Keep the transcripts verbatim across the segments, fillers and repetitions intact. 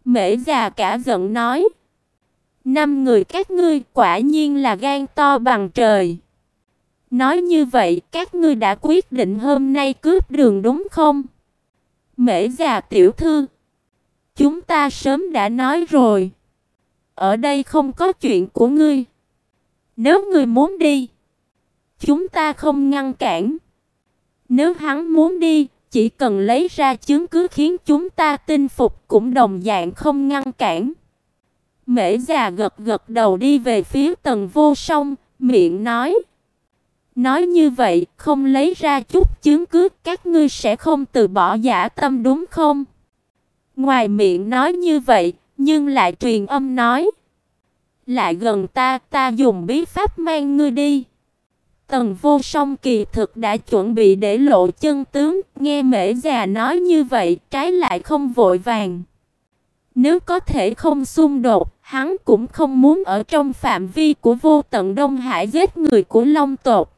Mễ già cả giận nói: Năm người các ngươi quả nhiên là gan to bằng trời. Nói như vậy, các ngươi đã quyết định hôm nay cướp đường đúng không? Mễ già tiểu thư, chúng ta sớm đã nói rồi. Ở đây không có chuyện của ngươi. Nếu ngươi muốn đi, chúng ta không ngăn cản. Nếu hắn muốn đi, chỉ cần lấy ra chứng cứ khiến chúng ta tin phục cũng đồng dạng không ngăn cản. Mễ già gật gật đầu đi về phía Tần Vô Song, miệng nói: Nói như vậy, không lấy ra chút chứng cứ, các ngươi sẽ không từ bỏ dã tâm đúng không? Ngoài miệng nói như vậy, nhưng lại truyền âm nói: Lại gần ta, ta dùng bí pháp mang ngươi đi. Tần Vô Song kỳ thực đã chuẩn bị để lộ chân tướng, nghe Mễ già nói như vậy, trái lại không vội vàng. Nếu có thể không xung đột, hắn cũng không muốn ở trong phạm vi của Vô Tận Đông Hải giết người của Long tộc.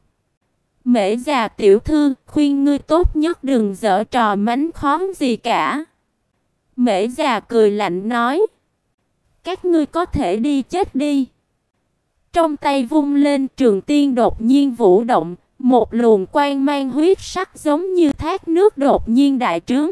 Mễ già tiểu thư, khuyên ngươi tốt nhất đừng giở trò mánh khóe gì cả. Mễ già cười lạnh nói: Các ngươi có thể đi chết đi. Trong tay vung lên, trường tiên đột nhiên vũ động, một luồng quang mang huyết sắc giống như thác nước đột nhiên đại trướng.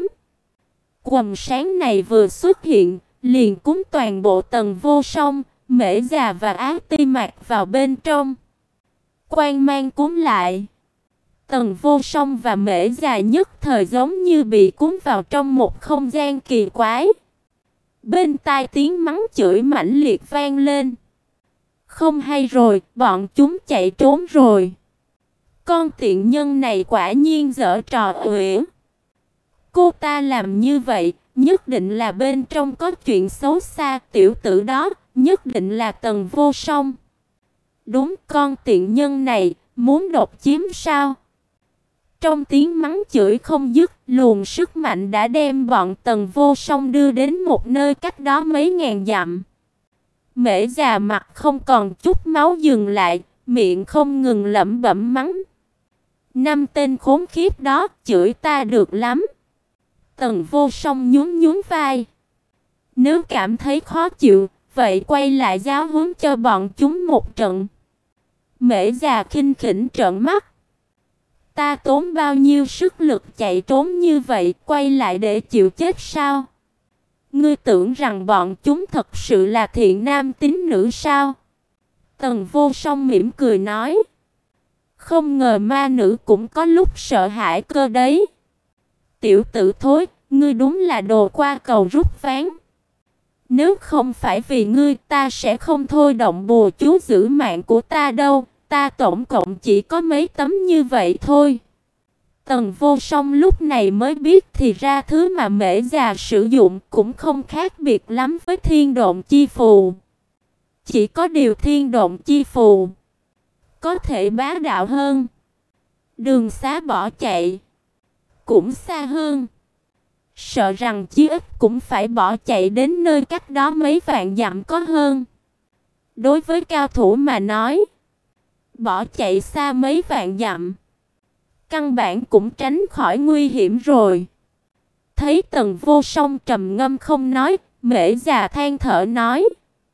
Quầng sáng này vừa xuất hiện, liền cúng toàn bộ Tần Vô Song, Mễ già và Á Ti Mạc vào bên trong. Quang mang cúng lại, Tần Vô Song và Mễ già nhất thời giống như bị cuốn vào trong một không gian kỳ quái. Bên tai tiếng mắng chửi mãnh liệt vang lên. Không hay rồi, bọn chúng chạy trốn rồi. Con tiện nhân này quả nhiên giở trò uyển. Cô ta làm như vậy, nhất định là bên trong có chuyện xấu xa, tiểu tử đó, nhất định là Tần Vô Song. Đúng, con tiện nhân này, muốn độc chiếm sao? Trong tiếng mắng chửi không dứt, luồng sức mạnh đã đem bọn Tần Vô Song đưa đến một nơi cách đó mấy ngàn dặm. Mễ già mặt không còn chút máu dừng lại, miệng không ngừng lẩm bẩm mắng. Năm tên khốn khiếp đó, chửi ta được lắm. Tần Vô Song nhún nhún vai. Nếu cảm thấy khó chịu, vậy quay lại giáo huấn cho bọn chúng một trận. Mễ già khinh khỉnh trợn mắt. Ta tốn bao nhiêu sức lực chạy trốn như vậy, quay lại để chịu chết sao? Ngươi tưởng rằng bọn chúng thật sự là thiện nam tín nữ sao? Tần Vô Song mỉm cười nói. Không ngờ ma nữ cũng có lúc sợ hãi cơ đấy. Tiểu tử thối, ngươi đúng là đồ qua cầu rút ván. Nếu không phải vì ngươi, ta sẽ không thôi động bùa chú giữ mạng của ta đâu. Ta tổng cộng chỉ có mấy tấm như vậy thôi. Tần Vô Song lúc này mới biết thì ra thứ mà Mễ già sử dụng cũng không khác biệt lắm với thiên độn chi phù. Chỉ có điều thiên độn chi phù có thể bá đạo hơn, đường xá bỏ chạy cũng xa hơn. Sợ rằng chí ít cũng phải bỏ chạy đến nơi cách đó mấy vạn dặm có hơn. Đối với cao thủ mà nói, bỏ chạy xa mấy vạn dặm, căn bản cũng tránh khỏi nguy hiểm rồi. Thấy Tần Vô Song trầm ngâm không nói, Mễ già than thở nói.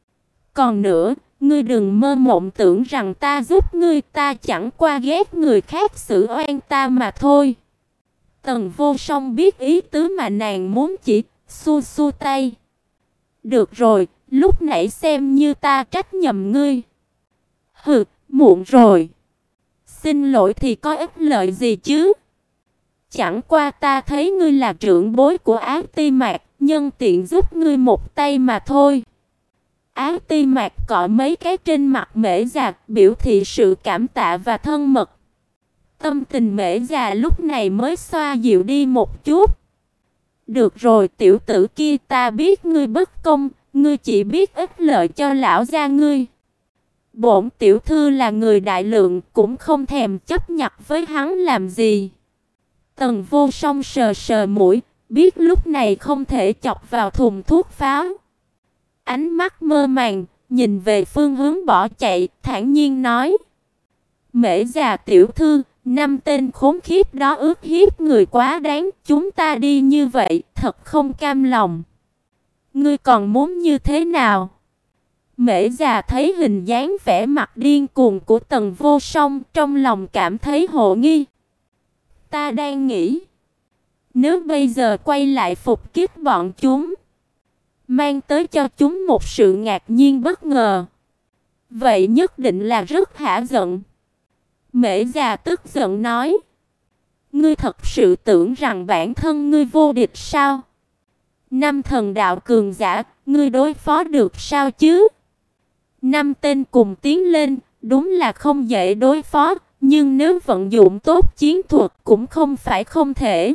Còn nữa, ngươi đừng mơ mộng tưởng rằng ta giúp ngươi, ta chẳng qua ghét người khác xử oan ta mà thôi. Tần Vô Song biết ý tứ mà nàng muốn chỉ, xua xua tay. Được rồi, lúc nãy xem như ta trách nhầm ngươi. Hừ, muộn rồi. Xin lỗi thì có ích lợi gì chứ? Chẳng qua ta thấy ngươi là trưởng bối của Á Ti Mạc, nhân tiện giúp ngươi một tay mà thôi. Á Ti Mạc cọ mấy cái trên mặt Mễ già, biểu thị sự cảm tạ và thân mật. Tâm tình Mễ già lúc này mới xoa dịu đi một chút. Được rồi tiểu tử kia, ta biết ngươi bất công, ngươi chỉ biết ích lợi cho lão gia ngươi. Bổn tiểu thư là người đại lượng, cũng không thèm chấp nhặt với hắn làm gì. Tần Vô Song sờ sờ mũi, biết lúc này không thể chọc vào thùng thuốc pháo. Ánh mắt mơ màng, nhìn về phương hướng bỏ chạy, thản nhiên nói. Mễ già tiểu thư, năm tên khốn khiếp đó ước hiếp người quá đáng, chúng ta đi như vậy, thật không cam lòng. Ngươi còn muốn như thế nào? Mễ già thấy hình dáng vẻ mặt điên cuồng của Tần Vô Song, trong lòng cảm thấy hồ nghi. Ta đang nghĩ, nếu bây giờ quay lại phục kích bọn chúng, mang tới cho chúng một sự ngạc nhiên bất ngờ, vậy nhất định là rất hả giận. Mễ già tức giận nói, ngươi thật sự tưởng rằng bản thân ngươi vô địch sao? Năm thần đạo cường giả, ngươi đối phó được sao chứ? Năm tên cùng tiến lên, đúng là không dễ đối phó, nhưng nếu vận dụng tốt chiến thuật cũng không phải không thể.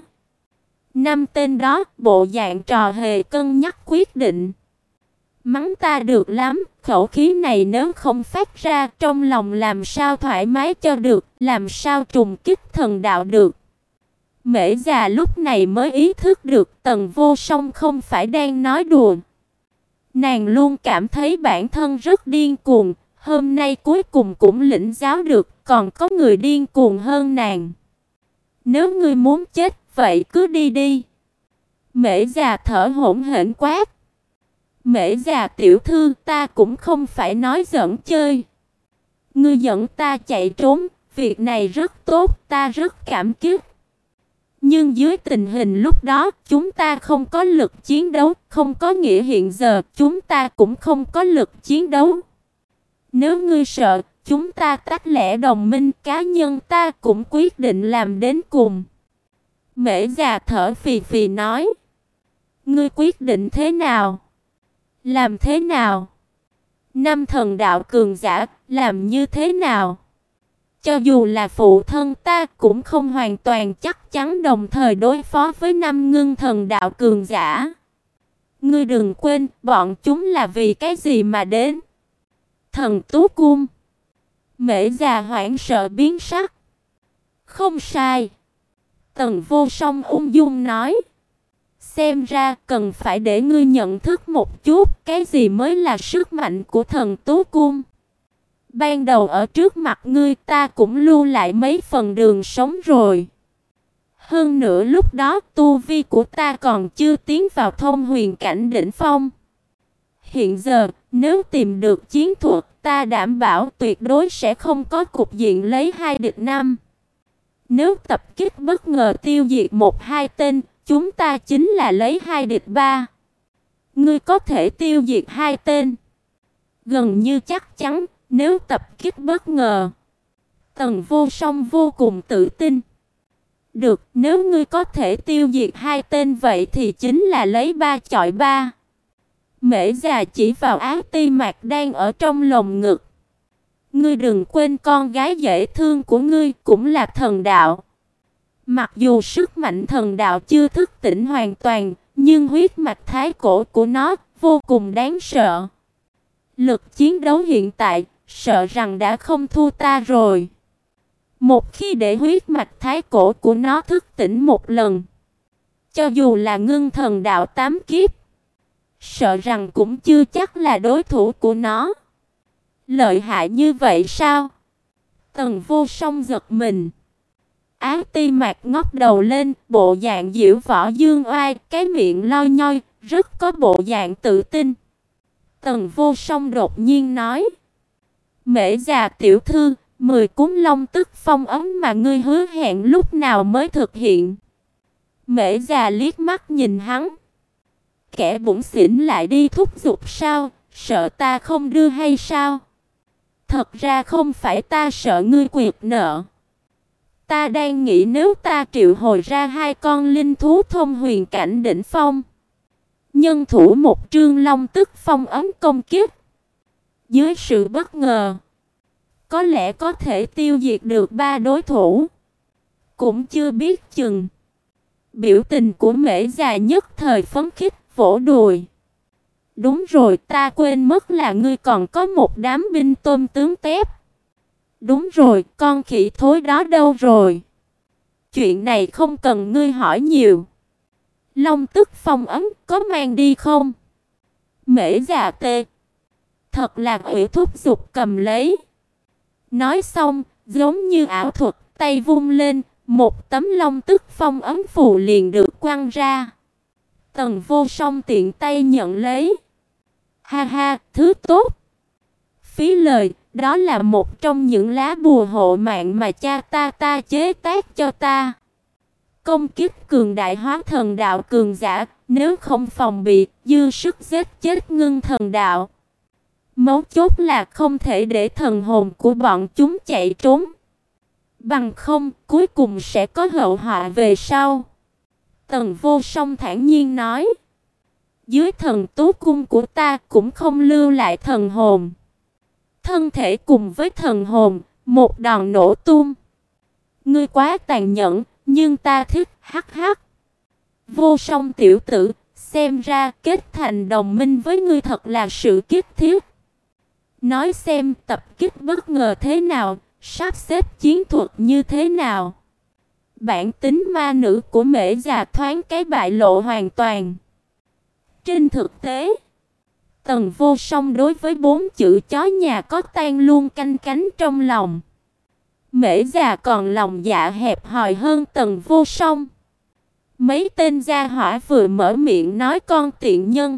Năm tên đó, bộ dạng trò hề cân nhắc quyết định. Mắng ta được lắm, khẩu khí này nếu không phát ra, trong lòng làm sao thoải mái cho được, làm sao trùng kích thần đạo được. Mễ già lúc này mới ý thức được Tần Vô Song không phải đang nói đùa. Nàng luôn cảm thấy bản thân rất điên cuồng, hôm nay cuối cùng cũng lĩnh giáo được còn có người điên cuồng hơn nàng. Nếu ngươi muốn chết, vậy cứ đi đi. Mễ già thở hổn hển quát. Mễ già tiểu thư, ta cũng không phải nói giỡn chơi. Ngươi dẫn ta chạy trốn, việc này rất tốt, ta rất cảm kích. Nhưng dưới tình hình lúc đó, chúng ta không có lực chiến đấu, không có nghĩa hiện giờ chúng ta cũng không có lực chiến đấu. Nếu ngươi sợ, chúng ta tách lẻ đồng minh, cá nhân ta cũng quyết định làm đến cùng. Mễ già thở phì phì nói. Ngươi quyết định thế nào? Làm thế nào? Năm thần đạo cường giả, làm như thế nào? Cho dù là phụ thân ta cũng không hoàn toàn chắc chắn đồng thời đối phó với năm ngưng thần đạo cường giả. Ngươi đừng quên, bọn chúng là vì cái gì mà đến? Thần Tú Cung. Mễ già hoảng sợ biến sắc. Không sai. Tần Vô Song ung dung nói. Xem ra cần phải để ngươi nhận thức một chút cái gì mới là sức mạnh của thần Tú Cung. Ban đầu ở trước mặt ngươi ta cũng lưu lại mấy phần đường sống rồi. Hơn nữa lúc đó tu vi của ta còn chưa tiến vào thông huyền cảnh đỉnh phong. Hiện giờ nếu tìm được chiến thuật, ta đảm bảo tuyệt đối sẽ không có cục diện lấy hai địch năm. Nếu tập kích bất ngờ tiêu diệt một hai tên, chúng ta chính là lấy hai địch ba. Ngươi có thể tiêu diệt hai tên. Gần như chắc chắn, nếu tập kích bất ngờ. Tần Vô Song vô cùng tự tin. Được, nếu ngươi có thể tiêu diệt hai tên vậy thì chính là lấy ba chọi ba. Mễ già chỉ vào Á Ti Mạc đang ở trong lồng ngực. Ngươi đừng quên con gái dễ thương của ngươi cũng là thần đạo. Mặc dù sức mạnh thần đạo chưa thức tỉnh hoàn toàn, nhưng huyết mạch thái cổ của nó vô cùng đáng sợ. Lực chiến đấu hiện tại, sợ rằng đã không thua ta rồi. Một khi để huyết mạch thái cổ của nó thức tỉnh một lần, cho dù là ngưng thần đạo tám kiếp, sợ rằng cũng chưa chắc là đối thủ của nó. Lợi hại như vậy sao? Tần Vô Song giật mình. Á Ti Mạc ngóc đầu lên, bộ dạng diễu võ dương oai, cái miệng loi nhoi, rất có bộ dạng tự tin. Tần Vô Song đột nhiên nói. Mễ già tiểu thư, mười cuốn long tức phong ấn mà ngươi hứa hẹn lúc nào mới thực hiện? Mễ già liếc mắt nhìn hắn. Kẻ bủn xỉn lại đi thúc giục sao, sợ ta không đưa hay sao? Thật ra không phải ta sợ ngươi quyệt nợ. Ta đang nghĩ nếu ta triệu hồi ra hai con linh thú thông huyền cảnh đỉnh phong, nhân thủ một trương long tức phong ấn công kiếp, dưới sự bất ngờ, có lẽ có thể tiêu diệt được ba đối thủ. Cũng chưa biết chừng. Biểu tình của Mễ già nhất thời phấn khích, vỗ đùi. Đúng rồi, ta quên mất là ngươi còn có một đám binh tôm tướng tép. Đúng rồi, con khỉ thối đó đâu rồi? Chuyện này không cần ngươi hỏi nhiều. Long tức phong ấn có mang đi không? Mễ già tê. Thật là ủy thúc giục cầm lấy. Nói xong, giống như ảo thuật, tay vung lên, một tấm long tức phong ấn phù liền được quăng ra. Tần Vô Song tiện tay nhận lấy. Ha ha, thứ tốt. Phí lời, đó là một trong những lá bùa hộ mạng mà cha ta ta chế tác cho ta. Công kích cường đại hóa thần đạo cường giả, nếu không phòng bị, dư sức giết chết ngưng thần đạo. Mấu chốt là không thể để thần hồn của bọn chúng chạy trốn. Bằng không, cuối cùng sẽ có hậu họa về sau. Tần Vô Song thản nhiên nói. Dưới thần tú cung của ta cũng không lưu lại thần hồn. Thân thể cùng với thần hồn, một đòn nổ tung. Ngươi quá tàn nhẫn, nhưng ta thích, hắc hắc. Vô Song tiểu tử, xem ra kết thành đồng minh với ngươi thật là sự kiếp thiết. Nói xem tập kích bất ngờ thế nào, sắp xếp chiến thuật như thế nào. Bản tính ma nữ của Mễ già thoáng cái bại lộ hoàn toàn. Trên thực tế, Tần Vô Song đối với bốn chữ chó nhà có tan luôn canh cánh trong lòng. Mễ già còn lòng dạ hẹp hòi hơn Tần Vô Song. Mấy tên gia hỏa vừa mở miệng nói con tiện nhân,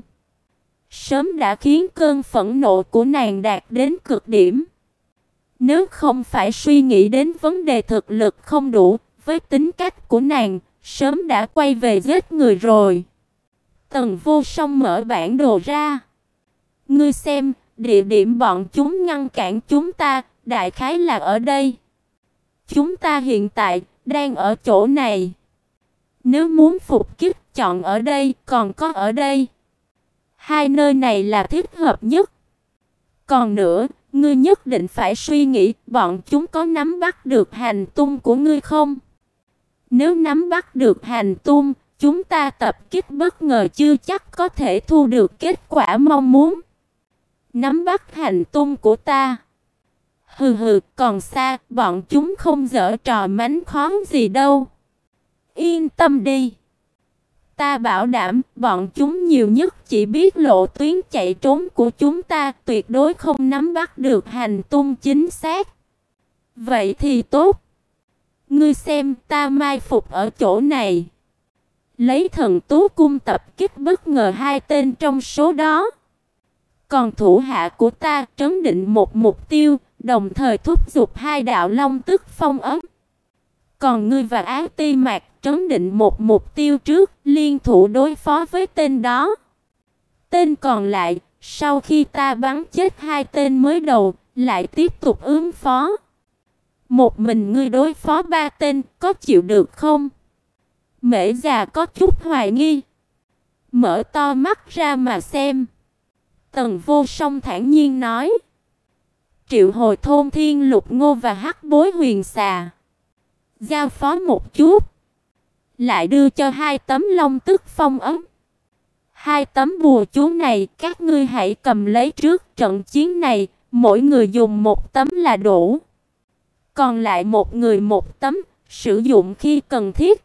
sớm đã khiến cơn phẫn nộ của nàng đạt đến cực điểm. Nếu không phải suy nghĩ đến vấn đề thực lực không đủ, với tính cách của nàng, sớm đã quay về giết người rồi. Tần Vô Song mở bản đồ ra. Ngươi xem, địa điểm bọn chúng ngăn cản chúng ta, đại khái là ở đây. Chúng ta hiện tại đang ở chỗ này. Nếu muốn phục kích, chọn ở đây, còn có ở đây. Hai nơi này là thích hợp nhất. Còn nữa, ngươi nhất định phải suy nghĩ bọn chúng có nắm bắt được hành tung của ngươi không? Nếu nắm bắt được hành tung, chúng ta tập kích bất ngờ chưa chắc có thể thu được kết quả mong muốn. Nắm bắt hành tung của ta. Hừ hừ, còn xa, bọn chúng không giở trò mánh khóe gì đâu. Yên tâm đi. Ta bảo đảm, bọn chúng nhiều nhất chỉ biết lộ tuyến chạy trốn của chúng ta, tuyệt đối không nắm bắt được hành tung chính xác. Vậy thì tốt. Ngươi xem, ta mai phục ở chỗ này. Lấy thần tú cung tập kích bất ngờ hai tên trong số đó. Còn thủ hạ của ta trấn định một mục tiêu, đồng thời thúc giục hai đạo long tức phong ấn. Còn ngươi và Á Ti Mạc trấn định một mục tiêu trước, liên thủ đối phó với tên đó. Tên còn lại, sau khi ta bắn chết hai tên mới đầu, lại tiếp tục ứng phó. Một mình ngươi đối phó ba tên, có chịu được không? Mễ già có chút hoài nghi. Mở to mắt ra mà xem. Tần Vô Song thản nhiên nói. Triệu hồi thôn thiên lục ngô và hắc bối huyền xà. Giao phó một chút. Lại đưa cho hai tấm long tức phong ấn. Hai tấm bùa chú này các ngươi hãy cầm lấy trước trận chiến này. Mỗi người dùng một tấm là đủ. Còn lại một người một tấm, sử dụng khi cần thiết.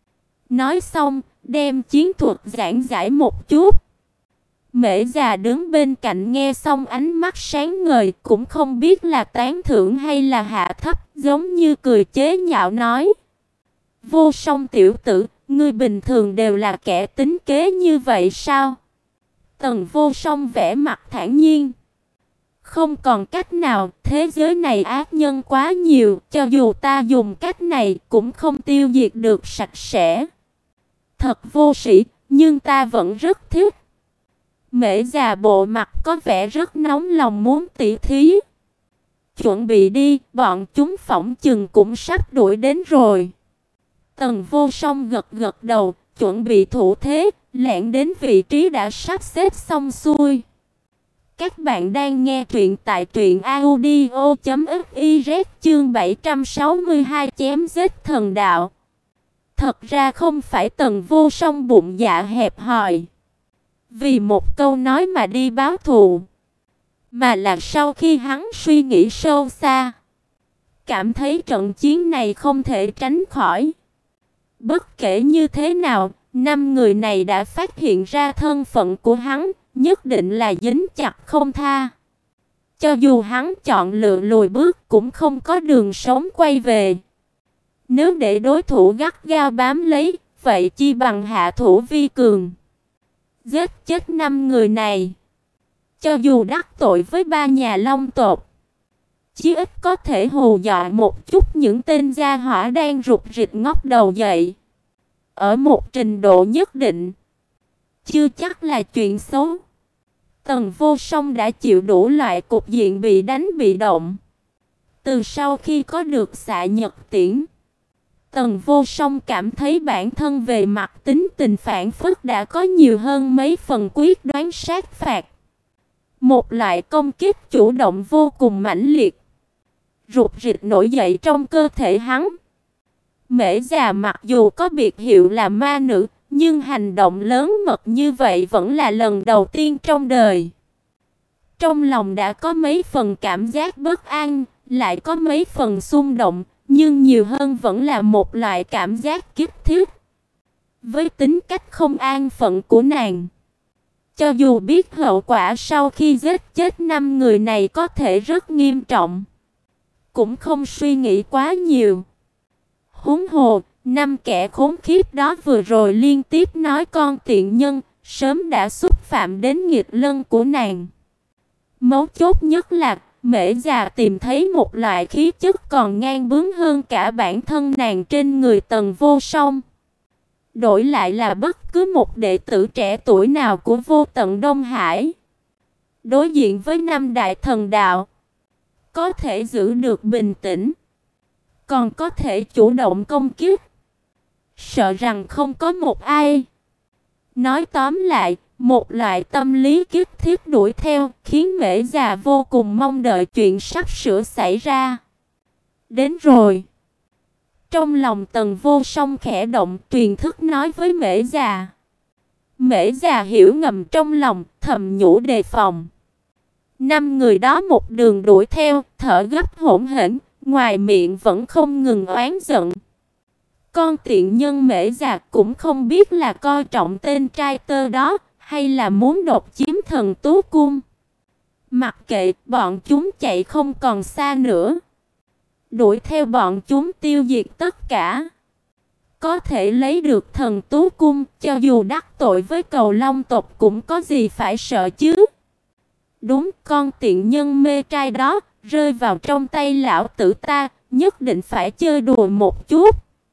Nói xong, đem chiến thuật giảng giải một chút. Mễ già đứng bên cạnh nghe xong ánh mắt sáng ngời, cũng không biết là tán thưởng hay là hạ thấp, giống như cười chế nhạo nói. Vô Song tiểu tử, ngươi bình thường đều là kẻ tính kế như vậy sao? Tần Vô Song vẻ mặt thản nhiên. Không còn cách nào, thế giới này ác nhân quá nhiều, cho dù ta dùng cách này cũng không tiêu diệt được sạch sẽ. Thật vô sĩ, nhưng ta vẫn rất thích. Mễ già bộ mặt có vẻ rất nóng lòng muốn tỉ thí. Chuẩn bị đi, bọn chúng phỏng chừng cũng sắp đuổi đến rồi. Tần Vô Song gật gật đầu, chuẩn bị thủ thế, lẻn đến vị trí đã sắp xếp xong xuôi. Các bạn đang nghe truyện tại truyện audio chấm fiz chương bảy trăm sáu mươi hai chém giết thần đạo. Thật ra không phải Tần Vô Song bụng dạ hẹp hòi, vì một câu nói mà đi báo thù, mà là sau khi hắn suy nghĩ sâu xa, cảm thấy trận chiến này không thể tránh khỏi. Bất kể như thế nào, năm người này đã phát hiện ra thân phận của hắn, nhất định là dính chặt không tha. Cho dù hắn chọn lựa lùi bước cũng không có đường sống quay về. Nếu để đối thủ gắt gao bám lấy, vậy chi bằng hạ thủ vi cường. giết chết năm người này. Cho dù đắc tội với ba nhà Long tộc, chí ít có thể hù dọa một chút những tên gia hỏa đang rụt rịch ngóc đầu dậy. Ở một trình độ nhất định, chưa chắc là chuyện xấu. Tần Vô Song đã chịu đủ loại cục diện bị đánh bị động. Từ sau khi có được Xạ Nhật Tiễn, Tần Vô Song cảm thấy bản thân về mặt tính tình phản phất đã có nhiều hơn mấy phần quyết đoán sát phạt. Một loại công kích chủ động vô cùng mãnh liệt, rụt rịch nổi dậy trong cơ thể hắn. Mễ già mặc dù có biệt hiệu là ma nữ, nhưng hành động lớn mật như vậy vẫn là lần đầu tiên trong đời. Trong lòng đã có mấy phần cảm giác bất an, lại có mấy phần xung động, nhưng nhiều hơn vẫn là một loại cảm giác kiếp thiết. Với tính cách không an phận của nàng, cho dù biết hậu quả sau khi giết chết năm người này có thể rất nghiêm trọng, cũng không suy nghĩ quá nhiều. Huống hồ, năm kẻ khốn khiếp đó vừa rồi liên tiếp nói con tiện nhân, sớm đã xúc phạm đến nghịch lân của nàng. Mấu chốt nhất là Mễ già tìm thấy một loại khí chất còn ngang bướng hơn cả bản thân nàng trên người Tần Vô Song. Đổi lại là bất cứ một đệ tử trẻ tuổi nào của Vô Tận Đông Hải, đối diện với năm đại thần đạo, có thể giữ được bình tĩnh, còn có thể chủ động công kích, sợ rằng không có một ai. Nói tóm lại, một loại tâm lý kiếp thiết đuổi theo, khiến Mễ già vô cùng mong đợi chuyện sắp sửa xảy ra. Đến rồi. Trong lòng Tần Vô Song khẽ động, truyền thức nói với Mễ già. Mễ già hiểu ngầm trong lòng, thầm nhủ đề phòng. Năm người đó một đường đuổi theo, thở gấp hổn hển, ngoài miệng vẫn không ngừng oán giận. Con tiện nhân Mễ già cũng không biết là coi trọng tên trai tơ đó, hay là muốn độc chiếm Thần Tú Cung. Mặc kệ, bọn chúng chạy không còn xa nữa. Đuổi theo bọn chúng tiêu diệt tất cả. Có thể lấy được Thần Tú Cung, cho dù đắc tội với Cầu Long tộc cũng có gì phải sợ chứ. Đúng, con tiện nhân mê trai đó, rơi vào trong tay lão tử ta, nhất định phải chơi đùa một chút.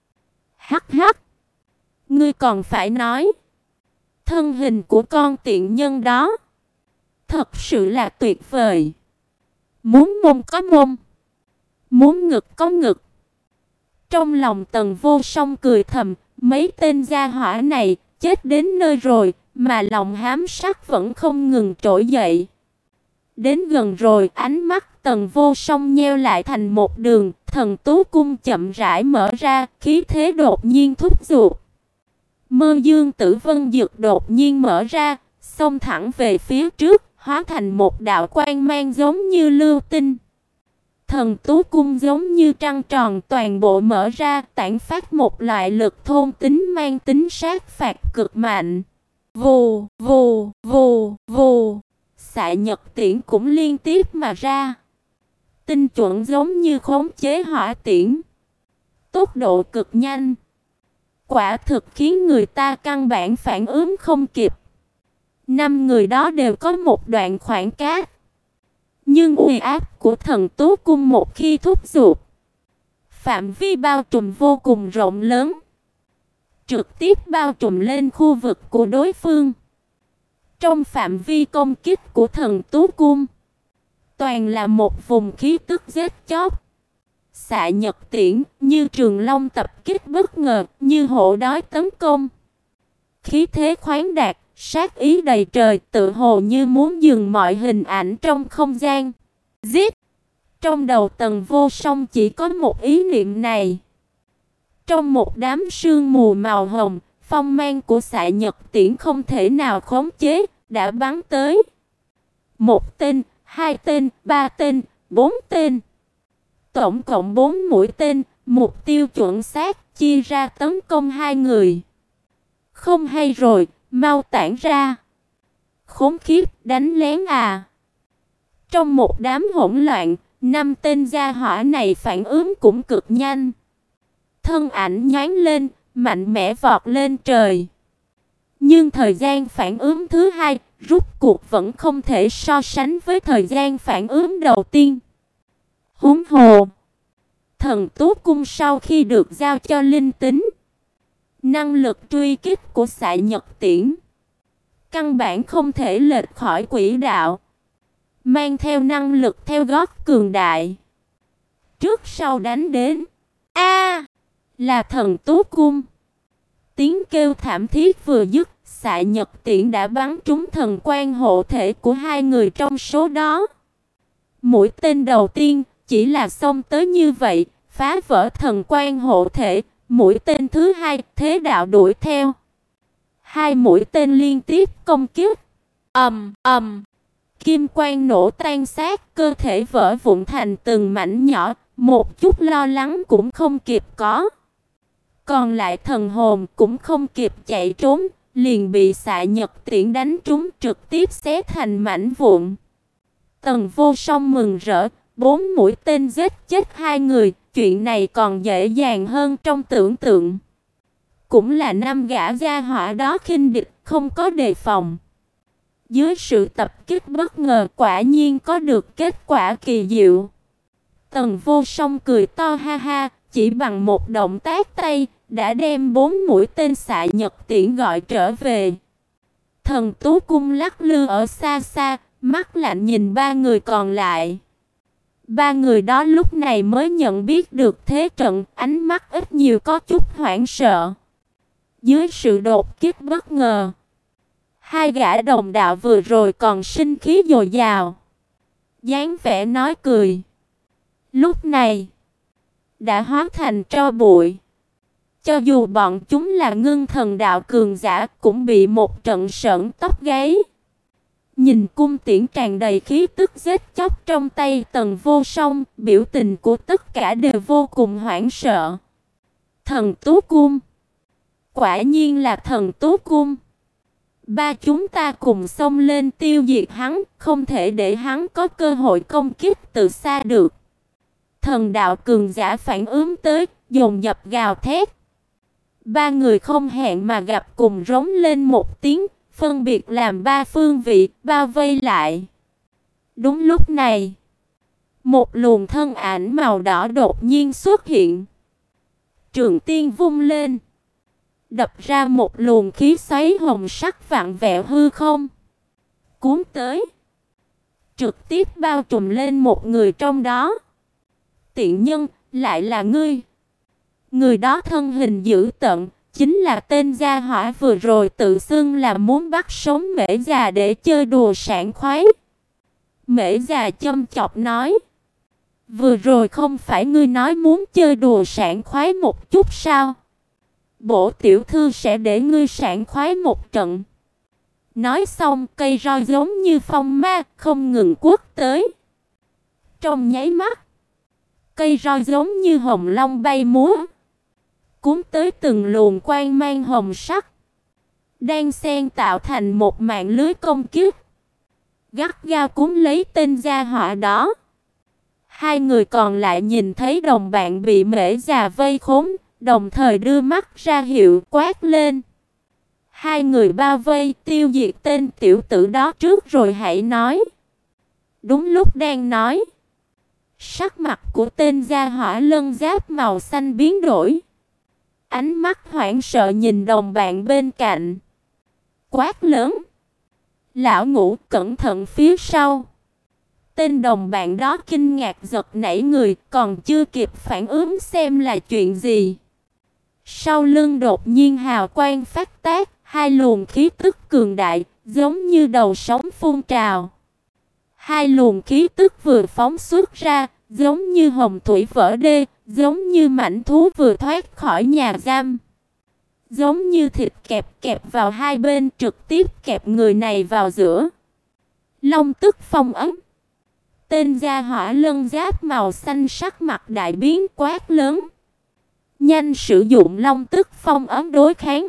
Hắc hắc, ngươi còn phải nói. Thân hình của con tiện nhân đó thật sự là tuyệt vời. Muốn mông có mông, muốn ngực có ngực. Trong lòng Tần Vô Song cười thầm, mấy tên gia hỏa này chết đến nơi rồi, mà lòng hám sắc vẫn không ngừng trỗi dậy. Đến gần rồi, ánh mắt Tần Vô Song nheo lại thành một đường, Thần Tú Cung chậm rãi mở ra, khí thế đột nhiên thúc giục. Mơ Dương Tử Vân Dược đột nhiên mở ra, xông thẳng về phía trước, hóa thành một đạo quang mang giống như lưu tinh. Thần Tú Cung giống như trăng tròn toàn bộ mở ra, tản phát một loại lực thôn tính mang tính sát phạt cực mạnh. Vù, vù, vù, vù. Xạ Nhật Tiễn cũng liên tiếp mà ra. Tinh chuẩn giống như khống chế hỏa tiễn. Tốc độ cực nhanh. Quả thực khiến người ta căn bản phản ứng không kịp. Năm người đó đều có một đoạn khoảng cách. Nhưng uy áp của Thần Tú Cung một khi thúc giục, phạm vi bao trùm vô cùng rộng lớn, trực tiếp bao trùm lên khu vực của đối phương. Trong phạm vi công kích của Thần Tú Cung, toàn là một vùng khí tức giết chóc. Xạ Nhật Tiễn như trường long tập kích bất ngờ, như hổ đói tấn công. Khí thế khoáng đạt, sát ý đầy trời, tự hồ như muốn dừng mọi hình ảnh trong không gian. Giết! Trong đầu Tần Vô Song chỉ có một ý niệm này. Trong một đám sương mù màu hồng, phong mang của Xạ Nhật Tiễn không thể nào khống chế, đã bắn tới. Một tên, hai tên, ba tên, bốn tên. Tổng cộng bốn mũi tên, mục tiêu chuẩn xác, chia ra tấn công hai người. Không hay rồi, mau tản ra. Khốn khiếp, đánh lén à. Trong một đám hỗn loạn, năm tên gia hỏa này phản ứng cũng cực nhanh. Thân ảnh nhoáng lên, mạnh mẽ vọt lên trời. Nhưng thời gian phản ứng thứ hai rút cuộc vẫn không thể so sánh với thời gian phản ứng đầu tiên. Huống hồ, Thần Tú Cung sau khi được giao cho linh tính, năng lực truy kích của Xạ Nhật Tiễn căn bản không thể lệch khỏi quỹ đạo, mang theo năng lực theo gót cường đại. Trước sau đánh đến, a là Thần Tú Cung. Tiếng kêu thảm thiết vừa dứt, Xạ Nhật Tiễn đã bắn trúng thần quan hộ thể của hai người trong số đó. Mũi tên đầu tiên chỉ là xông tới như vậy, phá vỡ thần quan hộ thể. Mũi tên thứ hai thế đạo đuổi theo. Hai mũi tên liên tiếp công kích. Ầm ầm, kim quang nổ tan xác, cơ thể vỡ vụn thành từng mảnh nhỏ, một chút lo lắng cũng không kịp có. Còn lại thần hồn cũng không kịp chạy trốn, liền bị Xạ Nhật Tiễn đánh trúng, trực tiếp xé thành mảnh vụn. Tần Vô Song mừng rỡ, bốn mũi tên giết chết hai người, chuyện này còn dễ dàng hơn trong tưởng tượng. Cũng là năm gã gia hỏa đó khinh địch, không có đề phòng. Dưới sự tập kích bất ngờ, quả nhiên có được kết quả kỳ diệu. Tần Vô Song cười to ha ha, chỉ bằng một động tác tay đã đem bốn mũi tên Xạ Nhật Tiễn gọi trở về. Thần Tú Cung lắc lư ở xa xa, mắt lạnh nhìn ba người còn lại. Ba người đó lúc này mới nhận biết được thế trận, ánh mắt ít nhiều có chút hoảng sợ. Dưới sự đột kích bất ngờ, hai gã đồng đạo vừa rồi còn sinh khí dồi dào, dáng vẻ nói cười, lúc này đã hóa thành tro bụi. Cho dù bọn chúng là ngưng thần đạo cường giả cũng bị một trận sởn tóc gáy. Nhìn cung tiễn tràn đầy khí tức giết chóc trong tay Tần Vô Song, biểu tình của tất cả đều vô cùng hoảng sợ. Thần Tú Cung, quả nhiên là Thần Tú Cung. Ba chúng ta cùng xông lên tiêu diệt hắn, không thể để hắn có cơ hội công kích từ xa được. Thần đạo cường giả phản ứng tới, dồn dập gào thét. Ba người không hẹn mà gặp cùng rống lên một tiếng, phân biệt làm ba phương vị bao vây lại. Đúng lúc này, một luồng thân ảnh màu đỏ đột nhiên xuất hiện. Trường tiên vung lên, đập ra một luồng khí xoáy hồng sắc vặn vẹo hư không, cuốn tới, trực tiếp bao trùm lên một người trong đó. Tiện nhân, lại là ngươi. Người đó thân hình dữ tợn, chính là tên gia hỏa vừa rồi tự xưng là muốn bắt sống Mễ già để chơi đùa sảng khoái. Mễ già châm chọc nói, vừa rồi không phải ngươi nói muốn chơi đùa sảng khoái một chút sao? Bổ tiểu thư sẽ để ngươi sảng khoái một trận. Nói xong, cây roi giống như phong ma không ngừng quất tới. Trong nháy mắt, cây roi giống như hồng long bay múa, cuốn tới từng luồng quang mang hồng sắc, đan xen tạo thành một mạng lưới công kích, gắt gao cuốn lấy tên gia hỏa đó. Hai người còn lại nhìn thấy đồng bạn bị Mễ già vây khốn, đồng thời đưa mắt ra hiệu quát lên. Hai người bao vây tiêu diệt tên tiểu tử đó trước rồi hãy nói. Đúng lúc đang nói, sắc mặt của tên gia hỏa lân giáp màu xanh biến đổi. Ánh mắt hoảng sợ nhìn đồng bạn bên cạnh, quát lớn, lão Ngũ cẩn thận phía sau. Tên đồng bạn đó kinh ngạc giật nảy người, còn chưa kịp phản ứng xem là chuyện gì. Sau lưng đột nhiên hào quang phát tác, hai luồng khí tức cường đại, giống như đầu sóng phun trào. Hai luồng khí tức vừa phóng xuất ra, giống như hồng thủy vỡ đê, giống như mãnh thú vừa thoát khỏi nhà giam. Giống như thịt kẹp kẹp vào hai bên, trực tiếp kẹp người này vào giữa. Long tức phong ấn. Tên gia hỏa lân giáp màu xanh sắc mặt đại biến, quát lớn, nhanh sử dụng long tức phong ấn đối kháng.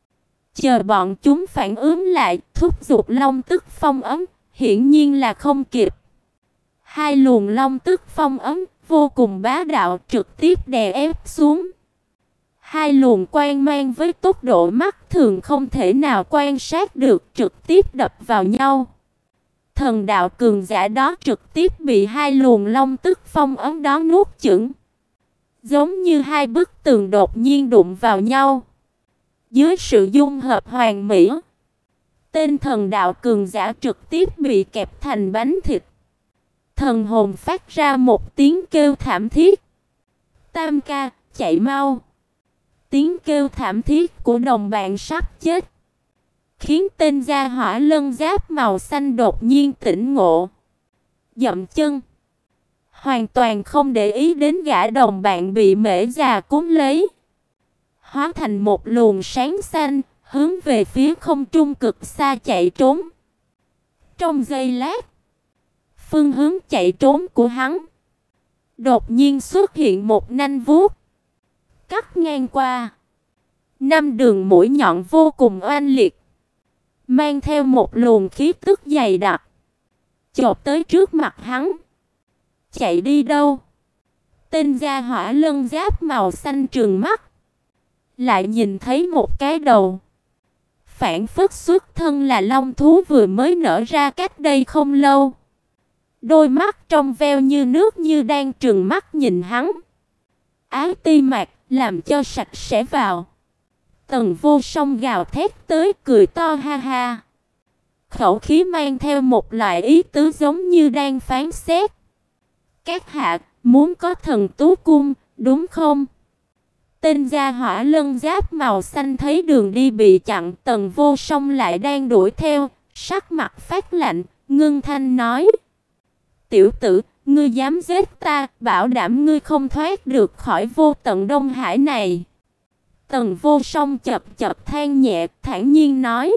Chờ bọn chúng phản ứng lại, thúc giục long tức phong ấn, hiển nhiên là không kịp. Hai luồng long tức phong ấn vô cùng bá đạo trực tiếp đè ép xuống. Hai luồng quang mang với tốc độ mắt thường không thể nào quan sát được trực tiếp đập vào nhau. Thần đạo cường giả đó trực tiếp bị hai luồng long tức phong ấn đó nuốt chửng. Giống như hai bức tường đột nhiên đụng vào nhau. Dưới sự dung hợp hoàn mỹ, tên thần đạo cường giả trực tiếp bị kẹp thành bánh thịt. Thần hồn phát ra một tiếng kêu thảm thiết. Tam ca, chạy mau! Tiếng kêu thảm thiết của đồng bạn sắp chết khiến tên gia hỏa lân giáp màu xanh đột nhiên tỉnh ngộ. Dậm chân, hoàn toàn không để ý đến gã đồng bạn bị mễ già cuốn lấy. Hóa thành một luồng sáng xanh, hướng về phía không trung cực xa chạy trốn. Trong giây lát, phương hướng chạy trốn của hắn đột nhiên xuất hiện một nanh vuốt, cắt ngang qua. Năm đường mũi nhọn vô cùng oanh liệt, mang theo một luồng khí tức dày đặc, chộp tới trước mặt hắn. Chạy đi đâu? Tên gia hỏa lân giáp màu xanh trừng mắt, lại nhìn thấy một cái đầu phản phất xuất thân là long thú vừa mới nở ra cách đây không lâu. Đôi mắt trong veo như nước, như đang trừng mắt nhìn hắn. Ái ti mạc, làm cho sạch sẽ vào. Tần Vô Song gào thét tới, cười to ha ha. Khẩu khí mang theo một loại ý tứ giống như đang phán xét. Các hạ, muốn có thần tú cung, đúng không? Tên gia hỏa lân giáp màu xanh thấy đường đi bị chặn, Tần Vô Song lại đang đuổi theo, sắc mặt phát lạnh, ngưng thanh nói: Tiểu tử, ngươi dám giết ta, bảo đảm ngươi không thoát được khỏi vô tận Đông Hải này. Tần Vô Song chập chập than nhẹ, thản nhiên nói: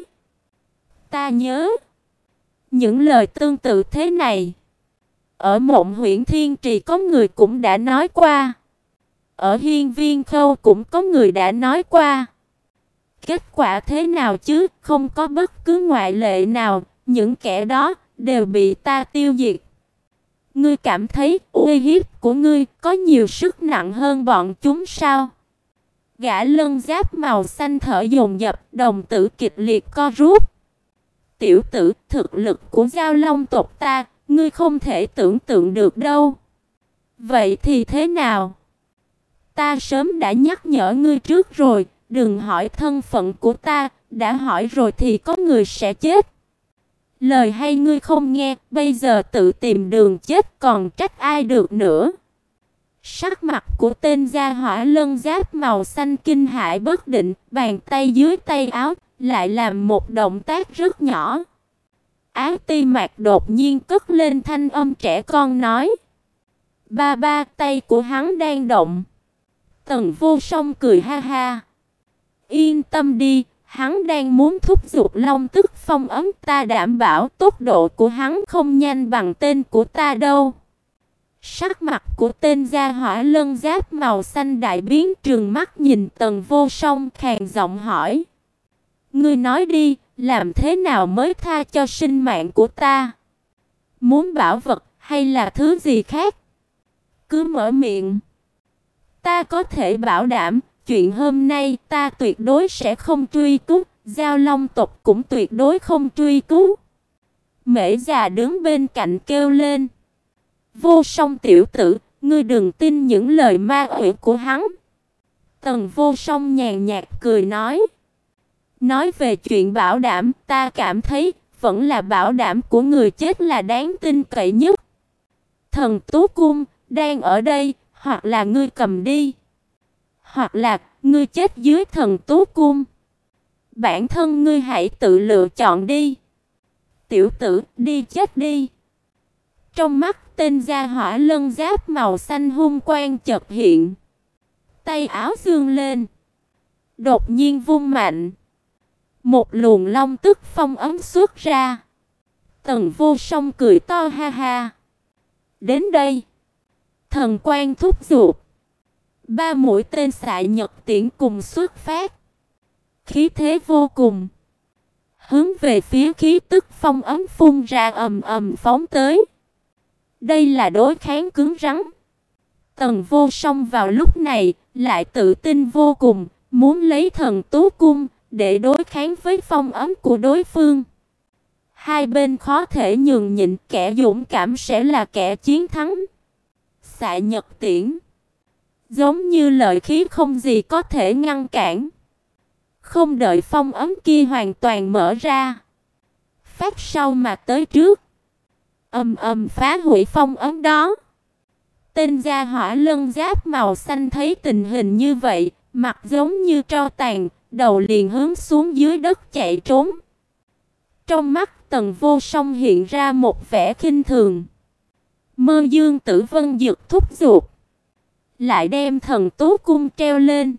Ta nhớ những lời tương tự thế này ở Mộng Huyễn Thiên Trì có người cũng đã nói qua. Ở Hiên Viên Khâu cũng có người đã nói qua. Kết quả thế nào chứ? Không có bất cứ ngoại lệ nào, những kẻ đó đều bị ta tiêu diệt. Ngươi cảm thấy uy hiếp của ngươi có nhiều sức nặng hơn bọn chúng sao? Gã lân giáp màu xanh thở dồn dập, đồng tử kịch liệt co rút. Tiểu tử, thực lực của Giao Long tộc ta, ngươi không thể tưởng tượng được đâu. Vậy thì thế nào? Ta sớm đã nhắc nhở ngươi trước rồi, đừng hỏi thân phận của ta, đã hỏi rồi thì có người sẽ chết. Lời hay ngươi không nghe, bây giờ tự tìm đường chết còn trách ai được nữa. Sắc mặt của tên gia hỏa lân giáp màu xanh kinh hãi bất định, bàn tay dưới tay áo lại làm một động tác rất nhỏ. Ái Ti Mạc đột nhiên cất lên thanh âm trẻ con nói: Ba ba, tay của hắn đang động. Tần Vô Song cười ha ha. Yên tâm đi, hắn đang muốn thúc giục long tức phong ấn, ta đảm bảo tốc độ của hắn không nhanh bằng tên của ta đâu. Sắc mặt của tên gia hỏa lân giáp màu xanh đại biến, trừng mắt nhìn Tần Vô Song, khàn giọng hỏi: Ngươi nói đi, làm thế nào mới tha cho sinh mạng của ta? Muốn bảo vật hay là thứ gì khác? Cứ mở miệng. Ta có thể bảo đảm, chuyện hôm nay ta tuyệt đối sẽ không truy cứu, Giao Long tộc cũng tuyệt đối không truy cứu. Mễ già đứng bên cạnh kêu lên: Vô Song tiểu tử, ngươi đừng tin những lời ma quỷ của hắn. Tần Vô Song nhàn nhạt cười nói: Nói về chuyện bảo đảm, ta cảm thấy vẫn là bảo đảm của người chết là đáng tin cậy nhất. Thần Tú Cung đang ở đây, hoặc là ngươi cầm đi, hoặc là ngươi chết dưới Thần Tú Cung. Bản thân ngươi hãy tự lựa chọn đi. Tiểu tử, đi chết đi. Trong mắt tên gia hỏa lân giáp màu xanh hung quang chợt hiện. Tay áo dương lên, đột nhiên vung mạnh. Một luồng long tức phong ấm xuất ra. Tần Vô Song cười to ha ha. Đến đây. Thần quang thúc giục. Ba mũi tên xạ nhật tiễn cùng xuất phát. Khí thế vô cùng. Hướng về phía khí tức phong ấm phun ra ầm ầm phóng tới. Đây là đối kháng cứng rắn. Tần Vô Song vào lúc này lại tự tin vô cùng, muốn lấy Thần Tú Cung để đối kháng với phong ấn của đối phương. Hai bên khó thể nhường nhịn, kẻ dũng cảm sẽ là kẻ chiến thắng. Xạ Nhật Tiễn giống như lợi khí không gì có thể ngăn cản. Không đợi phong ấn kia hoàn toàn mở ra, phát sau mà tới trước, ầm ầm phá hủy phong ấn đó. Tên gia hỏa lân giáp màu xanh thấy tình hình như vậy, mặt giống như tro tàn, đầu liền hướng xuống dưới đất chạy trốn. Trong mắt Tần Vô Song hiện ra một vẻ khinh thường. Mơ Dương Tử Vân giật thúc giục, lại đem Thần Tú Cung treo lên.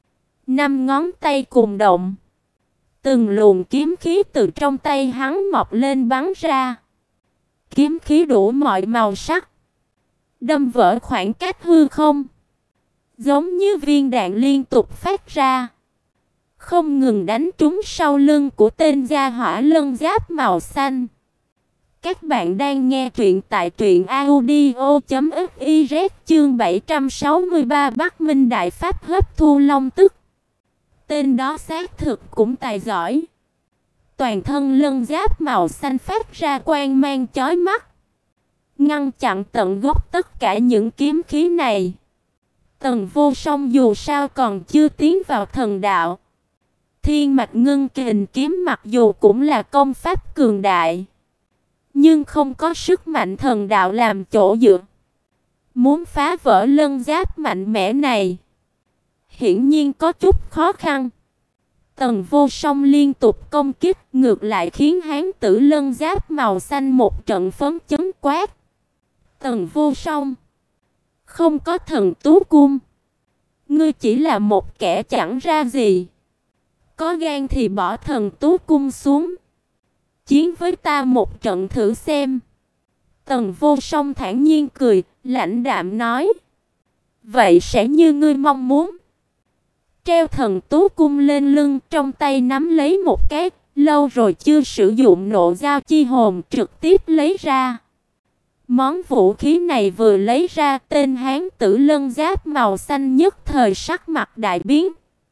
Năm ngón tay cùng động, từng luồng kiếm khí từ trong tay hắn mọc lên bắn ra. Kiếm khí đủ mọi màu sắc, đâm vỡ khoảng cách hư không, giống như viên đạn liên tục phát ra, không ngừng đánh trúng sau lưng của tên gia hỏa lân giáp màu xanh. Các bạn đang nghe truyện tại truyện audio chấm fiz chương bảy trăm sáu mươi ba Bắc Minh Đại Pháp hấp thu long tức. Tên đó xác thực cũng tài giỏi. Toàn thân lân giáp màu xanh phát ra quang mang chói mắt, ngăn chặn tận gốc tất cả những kiếm khí này. Tần Vô Song dù sao còn chưa tiến vào thần đạo. Thiên Mạch Ngưng Kình kiếm mặc dù cũng là công pháp cường đại, nhưng không có sức mạnh thần đạo làm chỗ dựa. Muốn phá vỡ lân giáp mạnh mẽ này, hiển nhiên có chút khó khăn. Tần Vô Song liên tục công kích, ngược lại khiến hán tử lân giáp màu xanh một trận phấn chấn quát: Tần Vô Song, không có Thần Tú Cung, ngươi chỉ là một kẻ chẳng ra gì. Có gan thì bỏ Thần Tú Cung xuống, chiến với ta một trận thử xem. Tần Vô Song thản nhiên cười, lãnh đạm nói: vậy sẽ như ngươi mong muốn. Treo Thần Tú Cung lên lưng, trong tay nắm lấy một cái lâu rồi chưa sử dụng nộ giao chi hồn trực tiếp lấy ra. Món vũ khí này vừa lấy ra, tên hán tử lân giáp màu xanh nhất thời sắc mặt đại biến.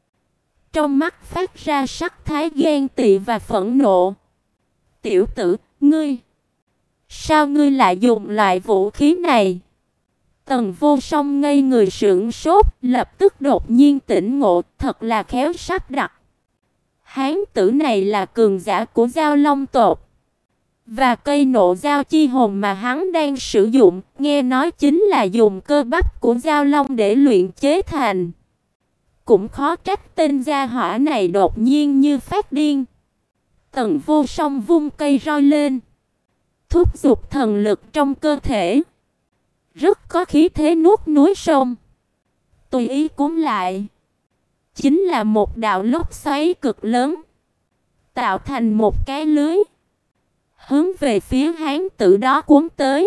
Trong mắt phát ra sắc thái ghen tị và phẫn nộ. Tiểu tử, ngươi, sao ngươi lại dùng loại vũ khí này? Tần Vô Song ngây người sững sốt, lập tức đột nhiên tỉnh ngộ, thật là khéo sắp đặt. Hán tử này là cường giả của Giao Long tộc, và cây nộ giao chi hồn mà hắn đang sử dụng, nghe nói chính là dùng cơ bắp của Giao Long để luyện chế thành. Cũng khó trách tên gia hỏa này đột nhiên như phát điên. Tần Vô Song vung cây roi lên, thúc giục thần lực trong cơ thể, rất có khí thế nuốt núi sông. Tùy ý cuốn lại, chính là một đạo lốc xoáy cực lớn, tạo thành một cái lưới, hướng về phía hán tử đó cuốn tới.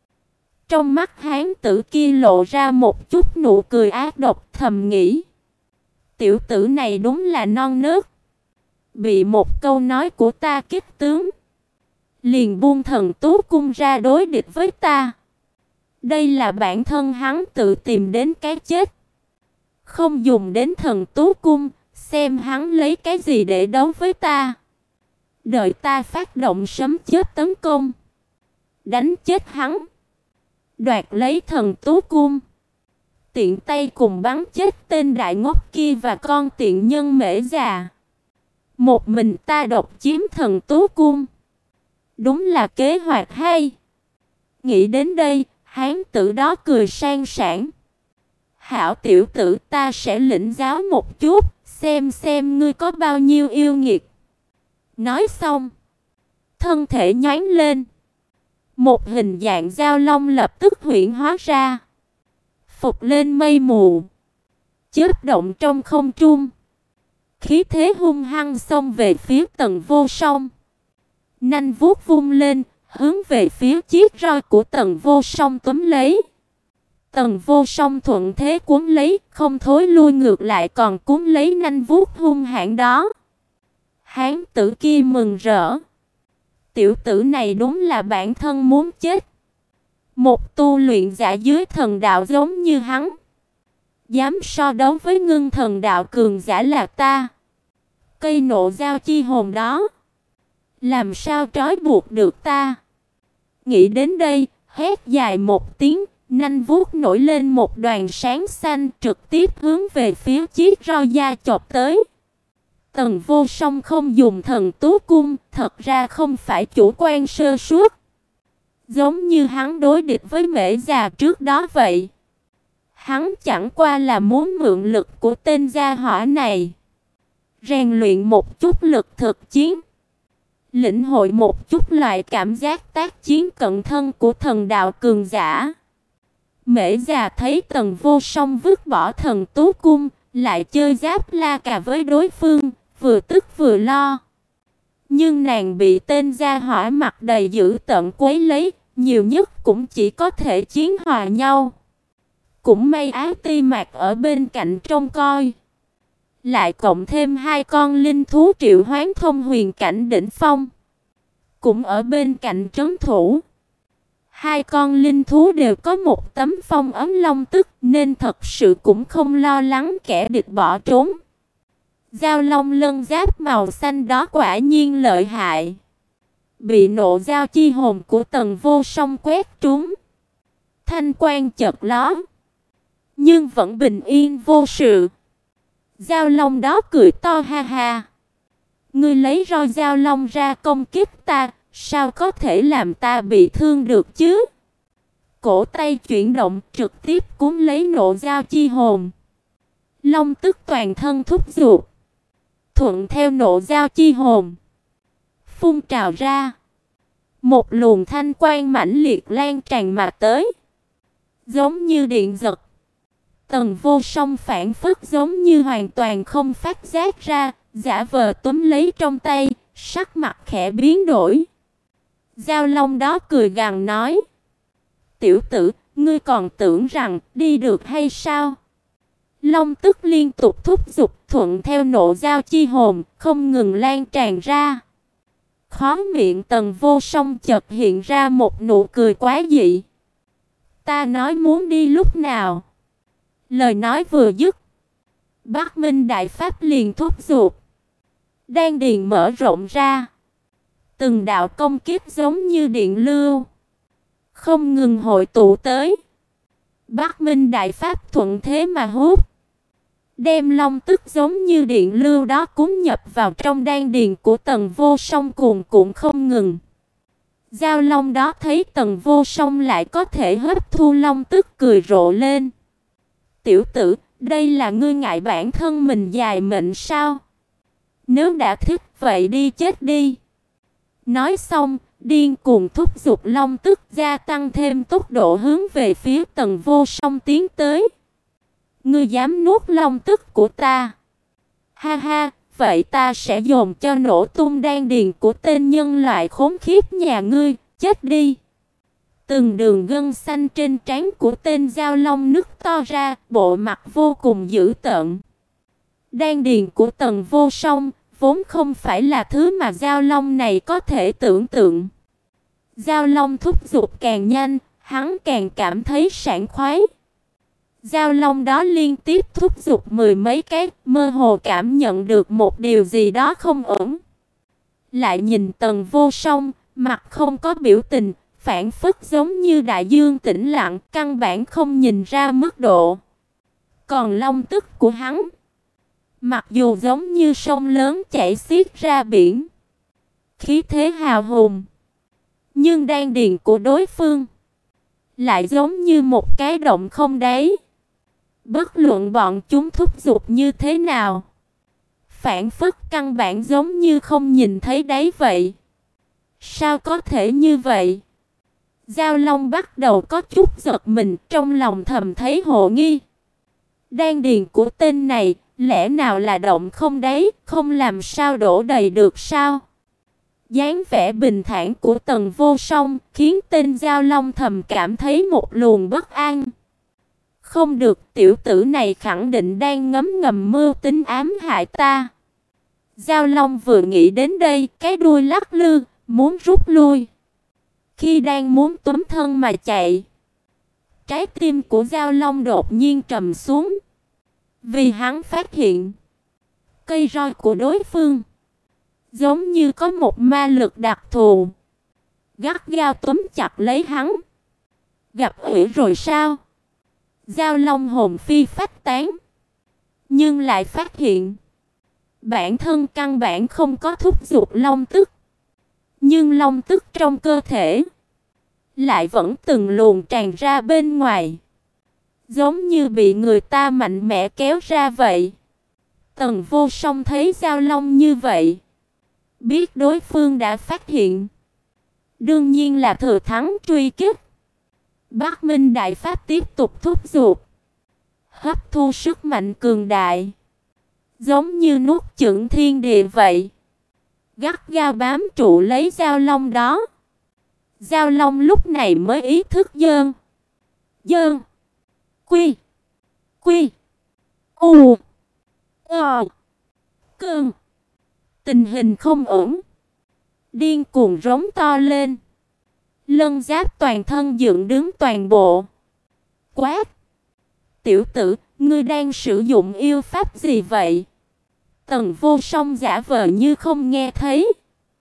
Trong mắt hán tử kia lộ ra một chút nụ cười ác độc, thầm nghĩ: tiểu tử này đúng là non nớt, bị một câu nói của ta kích tướng, liền buông Thần Tú Cung ra đối địch với ta. Đây là bản thân hắn tự tìm đến cái chết, không dùng đến Thần Tú Cung, xem hắn lấy cái gì để đấu với ta. Đợi ta phát động sấm chớp tấn công, đánh chết hắn, đoạt lấy Thần Tú Cung, tiện tay cùng bắn chết tên đại ngốc kia và con tiện nhân mễ già. Một mình ta độc chiếm Thần Tú Cung, đúng là kế hoạch hay. Nghĩ đến đây, hán tử đó cười sang sảng: hảo tiểu tử, ta sẽ lĩnh giáo một chút, xem xem ngươi có bao nhiêu yêu nghiệt. Nói xong, thân thể nhoáng lên, một hình dạng Giao Long lập tức huyễn hóa ra, phục lên mây mù, chớp động trong không trung, khí thế hung hăng xông về phía Tần Vô Song. Nanh vuốt vung lên, hướng về phía chiếc roi của Tần Vô Song túm lấy. Tần Vô Song thuận thế cuốn lấy, không thối lui ngược lại còn cuốn lấy nanh vuốt hung hãn đó. Hán tử kia mừng rỡ: tiểu tử này đúng là bản thân muốn chết. Một tu luyện giả dưới thần đạo giống như hắn, Dám so đấu với ngưng thần đạo cường giả là ta. Cây nộ giao chi hồn đó, làm sao trói buộc được ta? Nghĩ đến đây, hét dài một tiếng, nanh vuốt nổi lên một đoàn sáng xanh trực tiếp hướng về phía chiếc roi da chộp tới. Tần Vô Song không dùng thần tú cung, thật ra không phải chủ quan sơ suất. Giống như hắn đối địch với Mễ già trước đó vậy. Hắn chẳng qua là muốn mượn lực của tên gia hỏa này, rèn luyện một chút lực thực chiến, lĩnh hội một chút loại cảm giác tác chiến cận thân của thần đạo cường giả. Mễ già thấy Tần Vô Song vứt bỏ thần tú cung, lại chơi giáp la cà với đối phương, vừa tức vừa lo. Nhưng nàng bị tên gia hỏa mặt đầy dữ tợn quấy lấy, nhiều nhất cũng chỉ có thể chiến hòa nhau. Cũng may Á Ti Mạc ở bên cạnh trông coi, lại cộng thêm hai con linh thú triệu hoán thông huyền cảnh đỉnh phong, cũng ở bên cạnh trấn thủ. Hai con linh thú đều có một tấm phong ấm long tức, nên thật sự cũng không lo lắng kẻ địch bỏ trốn. Giao long lân giáp màu xanh đó quả nhiên lợi hại, bị nộ giao chi hồn của Tần Vô Song quét trúng, thanh quang chợt lóe, nhưng vẫn bình yên vô sự. Giao long đó cười to ha ha. Ngươi lấy roi giao long ra công kích ta, sao có thể làm ta bị thương được chứ? Cổ tay chuyển động trực tiếp cuốn lấy nộ giao chi hồn. Long tức toàn thân thúc giục, thuận theo nộ giao chi hồn phun trào ra. Một luồng thanh quang mãnh liệt lan tràn mà tới, giống như điện giật. Tần Vô Song phản phất giống như hoàn toàn không phát giác ra, giả vờ túm lấy trong tay, sắc mặt khẽ biến đổi. Giao long đó cười gằn nói: "Tiểu tử, ngươi còn tưởng rằng đi được hay sao?" Long tức liên tục thúc giục, thuận theo nộ giao chi hồn, không ngừng lan tràn ra. Khóe miệng Tần Vô Song chợt hiện ra một nụ cười quái dị. "Ta nói muốn đi lúc nào?" Lời nói vừa dứt, Bắc Minh Đại Pháp liền thúc giục, đan điền mở rộng ra. Từng đạo công kiếp giống như điện lưu, không ngừng hội tụ tới. Bắc Minh Đại Pháp thuận thế mà hút, đem long tức giống như điện lưu đó cuốn nhập vào trong đan điền của Tần Vô Song cuồn cuộn không ngừng. Giao long đó thấy Tần Vô Song lại có thể hấp thu long tức, cười rộ lên. "Tiểu tử, đây là ngươi ngại bản thân mình dài mệnh sao? Nếu đã thích vậy đi chết đi." Nói xong, điên cuồng thúc giục long tức, gia tăng thêm tốc độ hướng về phía Tần Vô Song tiến tới. "Ngươi dám nuốt long tức của ta? Ha ha, vậy ta sẽ dồn cho nổ tung đan điền của tên nhân loại khốn khiếp nhà ngươi, chết đi." Từng đường gân xanh trên trán của tên giao long nứt to ra, bộ mặt vô cùng dữ tợn. Đan điền của Tần Vô Song vốn không phải là thứ mà giao long này có thể tưởng tượng. Giao long thúc giục càng nhanh, hắn càng cảm thấy sảng khoái. Giao long đó liên tiếp thúc giục mười mấy cái, mơ hồ cảm nhận được một điều gì đó không ổn. Lại nhìn Tần Vô Song, mặt không có biểu tình, phản phất giống như đại dương tĩnh lặng, căn bản không nhìn ra mức độ. Còn long tức của hắn, mặc dù giống như sông lớn chảy xiết ra biển, khí thế hào hùng, nhưng đan điền của đối phương lại giống như một cái động không đáy. Bất luận bọn chúng thúc giục như thế nào, phản phất căn bản giống như không nhìn thấy đáy vậy. Sao có thể như vậy? Giao long bắt đầu có chút giật mình, trong lòng thầm thấy hồ nghi. Đan điền của tên này lẽ nào là động không đáy, không làm sao đổ đầy được sao? Dáng vẻ bình thản của Tần Vô Song khiến tên giao long thầm cảm thấy một luồng bất an. Không được, tiểu tử này khẳng định đang ngấm ngầm mưu tính ám hại ta. Giao long vừa nghĩ đến đây, cái đuôi lắc lư, muốn rút lui. Khi đang muốn túm thân mà chạy, trái tim của giao long đột nhiên trầm xuống. Vì hắn phát hiện cây roi của đối phương giống như có một ma lực đặc thù, gắt gao túm chặt lấy hắn. Gặp ủy rồi sao? Giao Long hồn phi phách tán, nhưng lại phát hiện bản thân căn bản không có thúc giục long tức, nhưng long tức trong cơ thể lại vẫn từng luồng tràn ra bên ngoài, giống như bị người ta mạnh mẽ kéo ra vậy. Tần Vô Song thấy Giao Long như vậy, biết đối phương đã phát hiện, đương nhiên là thừa thắng truy kích. Bắc Minh Đại Pháp tiếp tục thúc giục, hấp thu sức mạnh cường đại, giống như nuốt chửng thiên địa vậy, gắt gao bám trụ lấy Giao Long đó. Giao Long lúc này mới ý thức dơn, dơn, quy, quy, u, ờ, cơn. Tình hình không ổn, điên cuồng rống to lên, lân giáp toàn thân dựng đứng toàn bộ, quát: "Tiểu tử, ngươi đang sử dụng yêu pháp gì vậy?" Tần Vô Song giả vờ như không nghe thấy.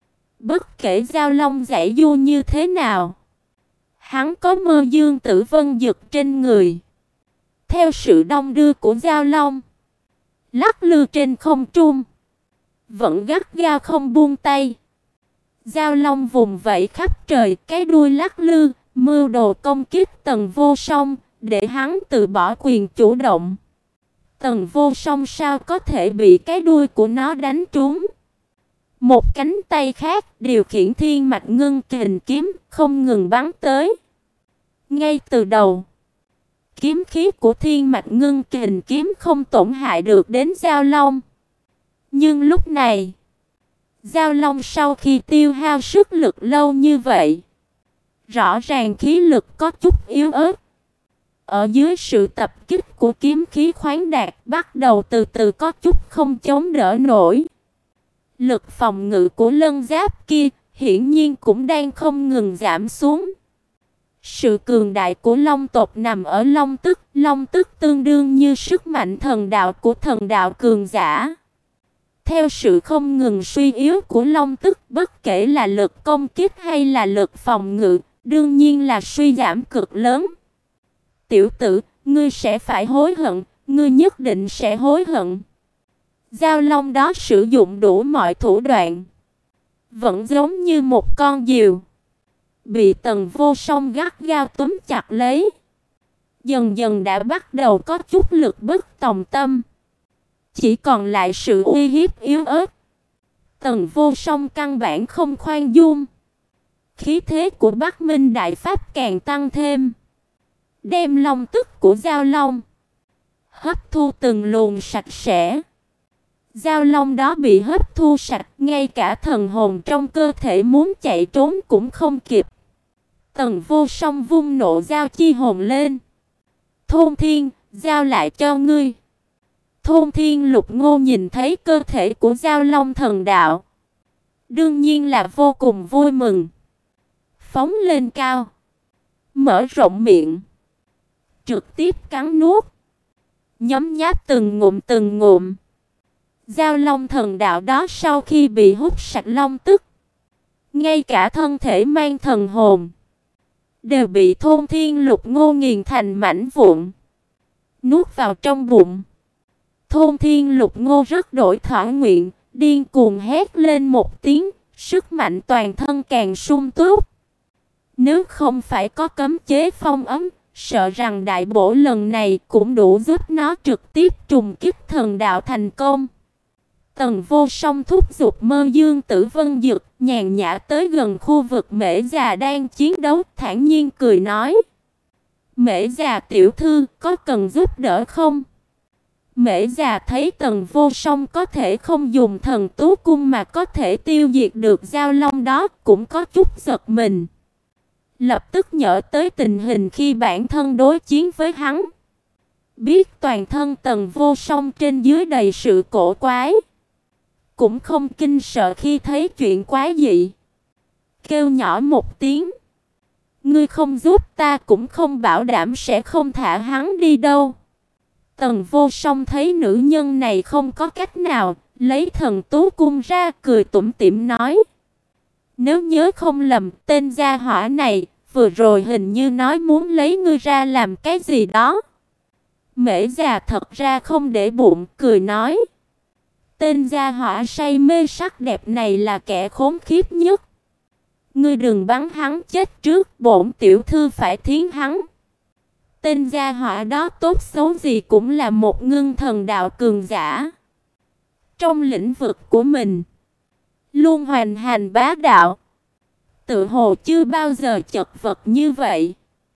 Bất kể Giao Long giãy giụa như thế nào, hắn có Mơ Dương Tử Vân Dực trên người. Theo sự đong đưa của Giao Long, lắc lư trên không trung, vẫn gắt gao không buông tay. Giao Long vùng vẫy khắp trời, cái đuôi lắc lư, mưu đồ công kích Tần Vô Song, để hắn từ bỏ quyền chủ động. Tần Vô Song sao có thể bị cái đuôi của nó đánh trúng? Một cánh tay khác điều khiển Thiên Mạch Ngưng Kình kiếm, không ngừng bắn tới. Ngay từ đầu, kiếm khí của Thiên Mạch Ngưng Kình kiếm không tổn hại được đến Giao Long. Nhưng lúc này, Giao Long sau khi tiêu hao sức lực lâu như vậy, rõ ràng khí lực có chút yếu ớt. Ở dưới sự tập kích của kiếm khí khoáng đạt, bắt đầu từ từ có chút không chống đỡ nổi. Lực phòng ngự của lân giáp kia hiển nhiên cũng đang không ngừng giảm xuống. Sự cường đại của Long tộc nằm ở Long tức, Long tức tương đương như sức mạnh thần đạo của thần đạo cường giả. Theo sự không ngừng suy yếu của Long tức, bất kể là lực công kích hay là lực phòng ngự, đương nhiên là suy giảm cực lớn. Tiểu tử, ngươi sẽ phải hối hận, ngươi nhất định sẽ hối hận. Giao Long đó sử dụng đủ mọi thủ đoạn, vẫn giống như một con diều, bị Tần Vô Song gắt gao túm chặt lấy. Dần dần đã bắt đầu có chút lực bất tòng tâm, chỉ còn lại sự uy hiếp yếu ớt. Tần Vô Song căn bản không khoan dung, khí thế của Bắc Minh Đại Pháp càng tăng thêm, đem long tức của Giao Long hấp thu từng luồng sạch sẽ. Giao Long đó bị hấp thu sạch, ngay cả thần hồn trong cơ thể muốn chạy trốn cũng không kịp. Tần Vô Song vung nộ giao chi hồn lên. Thôn Thiên, giao lại cho ngươi. Thôn Thiên Lục Ngô nhìn thấy cơ thể của Giao Long thần đạo, đương nhiên là vô cùng vui mừng. Phóng lên cao, mở rộng miệng, trực tiếp cắn nuốt, nhấm nháp từng ngụm từng ngụm. Giao Long thần đạo đó sau khi bị hút sạch long tức, ngay cả thân thể mang thần hồn đều bị Thôn Thiên Lục Ngô nghiền thành mảnh vụn, nuốt vào trong bụng. Thôn Thiên Lục Ngô rất đổi thỏa nguyện, điên cuồng hét lên một tiếng, sức mạnh toàn thân càng sung túc. Nếu không phải có cấm chế phong ấn, sợ rằng đại bổ lần này cũng đủ giúp nó trực tiếp trùng kích thần đạo thành công. Tần Vô Song thúc giục Mơ Dương Tử Vân Dực, nhàn nhã tới gần khu vực Mễ già đang chiến đấu, thản nhiên cười nói: "Mễ già tiểu thư, có cần giúp đỡ không?" Mễ già thấy Tần Vô Song có thể không dùng thần tú cung mà có thể tiêu diệt được Giao Long đó, cũng có chút giật mình. Lập tức nhớ tới tình hình khi bản thân đối chiến với hắn, biết toàn thân Tần Vô Song trên dưới đầy sự cổ quái, cũng không kinh sợ khi thấy chuyện quái dị. Kêu nhỏ một tiếng: "Ngươi không giúp ta cũng không bảo đảm sẽ không thả hắn đi đâu." Tần Vô Song thấy nữ nhân này không có cách nào, lấy thần tú cung ra, cười tủm tỉm nói: "Nếu nhớ không lầm, tên gia hỏa này vừa rồi hình như nói muốn lấy ngươi ra làm cái gì đó." Mễ già thật ra không để bụng, cười nói: "Tên gia hỏa say mê sắc đẹp này là kẻ khốn khiếp nhất. Ngươi đừng bắn hắn chết trước, bổn tiểu thư phải thiến hắn." Tên gia hỏa đó tốt xấu gì cũng là một ngưng thần đạo cường giả. Trong lĩnh vực của mình, luôn hoành hành bá đạo, tự hồ chưa bao giờ chật vật như vậy.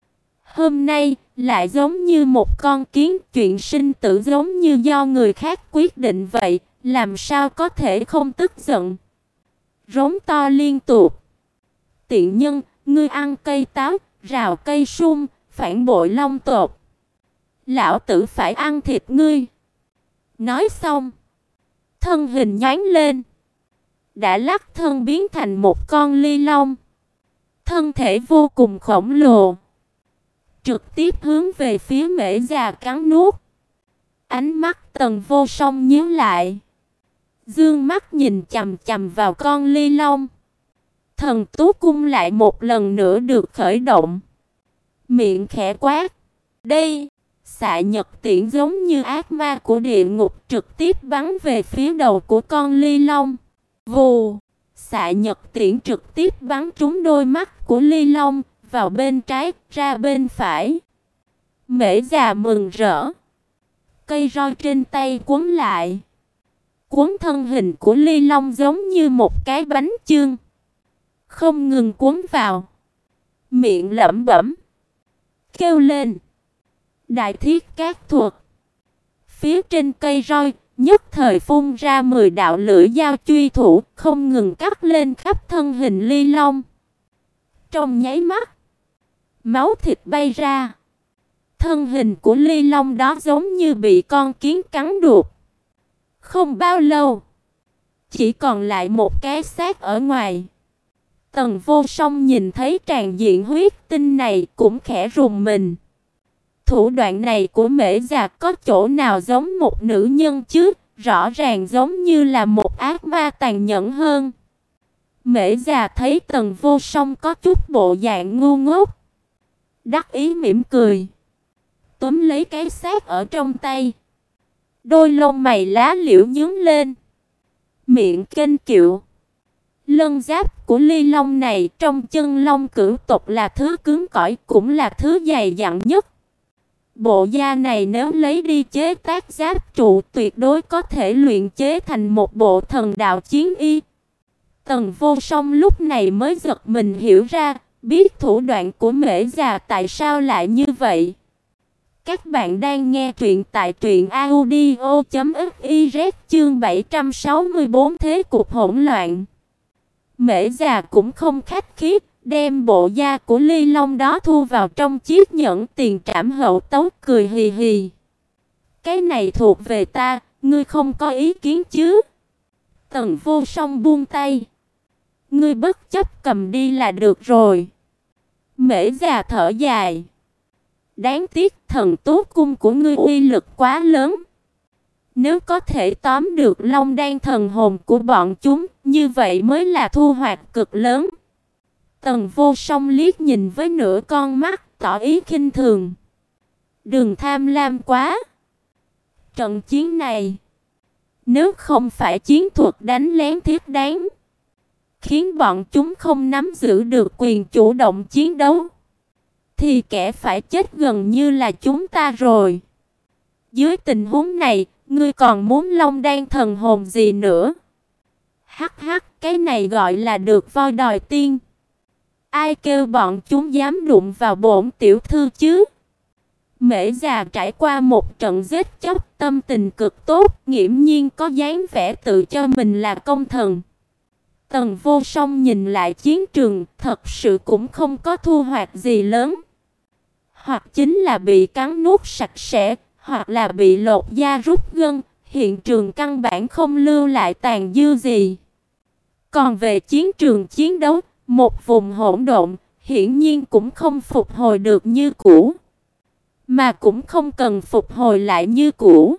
Hôm nay, lại giống như một con kiến, chuyện sinh tử giống như do người khác quyết định vậy, làm sao có thể không tức giận. Rống to liên tục: "Tiện nhân, ngươi ăn cây táo, rào cây sung, phản bội long tộc. Lão tử phải ăn thịt ngươi." Nói xong, thân hình nhoáng lên, đã lắc thân biến thành một con ly long. Thân thể vô cùng khổng lồ, trực tiếp hướng về phía Mễ già cắn nuốt. Ánh mắt Tần Vô Song nhíu lại, dương mắt nhìn chằm chằm vào con ly long. Thần tú cung lại một lần nữa được khởi động. Miệng khẽ quát: "Đây!" Xạ nhật tiễn giống như ác ma của địa ngục trực tiếp bắn về phía đầu của con ly long. Vù! Xạ nhật tiễn trực tiếp bắn trúng đôi mắt của ly long, vào bên trái, ra bên phải. Mễ già mừng rỡ, cây roi trên tay cuốn lại, cuốn thân hình của ly long giống như một cái bánh chưng, không ngừng cuốn vào. Miệng lẩm bẩm, kêu lên: "Đại thiết cát thuật!" Phía trên cây roi nhất thời phun ra mười đạo lưỡi dao truy thủ, không ngừng cắt lên khắp thân hình ly long. Trong nháy mắt, máu thịt bay ra. Thân hình của ly long đó giống như bị con kiến cắn đuột. Không bao lâu, chỉ còn lại một cái xác ở ngoài. Tần Vô Song nhìn thấy tràn diện huyết tinh này cũng khẽ rùng mình. Thủ đoạn này của Mễ già có chỗ nào giống một nữ nhân chứ, rõ ràng giống như là một ác ma tàn nhẫn hơn. Mễ già thấy Tần Vô Song có chút bộ dạng ngu ngốc, đắc ý mỉm cười, túm lấy cái xác ở trong tay. Đôi lông mày lá liễu nhướng lên, miệng kênh kiệu. Lân giáp của ly long này trong chân long cửu tộc là thứ cứng cỏi, cũng là thứ dày dặn nhất. Bộ da này nếu lấy đi chế tác giáp trụ tuyệt đối có thể luyện chế thành một bộ thần đạo chiến y. Tần Vô Song lúc này mới giật mình hiểu ra, biết thủ đoạn của Mễ già tại sao lại như vậy. Các bạn đang nghe truyện tại truyện audio chấm fiz chương bảy trăm sáu mươi tư thế cục hỗn loạn. Mễ già cũng không khách khí, đem bộ da của ly long đó thu vào trong chiếc nhẫn tiền trảm hậu tấu, cười hì hì. "Cái này thuộc về ta, ngươi không có ý kiến chứ?" Tần Vô Song buông tay. "Ngươi bất chấp cầm đi là được rồi." Mễ già thở dài. "Đáng tiếc thần tú cung của ngươi uy lực quá lớn. Nếu có thể tóm được long đan thần hồn của bọn chúng, như vậy mới là thu hoạch cực lớn." Tần Vô Song liếc nhìn với nửa con mắt, tỏ ý khinh thường. "Đừng tham lam quá. Trận chiến này, nếu không phải chiến thuật đánh lén thiết đáng, khiến bọn chúng không nắm giữ được quyền chủ động chiến đấu, thì kẻ phải chết gần như là chúng ta rồi. Dưới tình huống này, ngươi còn muốn long đan thần hồn gì nữa?" Hắc hắc, cái này gọi là được voi đòi tiên. Ai kêu bọn chúng dám đụng vào bổn tiểu thư chứ? Mễ già trải qua một trận giết chóc, tâm tình cực tốt, nghiễm nhiên có dáng vẻ tự cho mình là công thần. Tần Vô Song nhìn lại chiến trường, thật sự cũng không có thu hoạch gì lớn. Hoặc chính là bị cắn nuốt sạch sẽ, hoặc là bị lột da rút gân, hiện trường căn bản không lưu lại tàn dư gì. Còn về chiến trường chiến đấu, một vùng hỗn độn, hiển nhiên cũng không phục hồi được như cũ. mà cũng không cần phục hồi lại như cũ.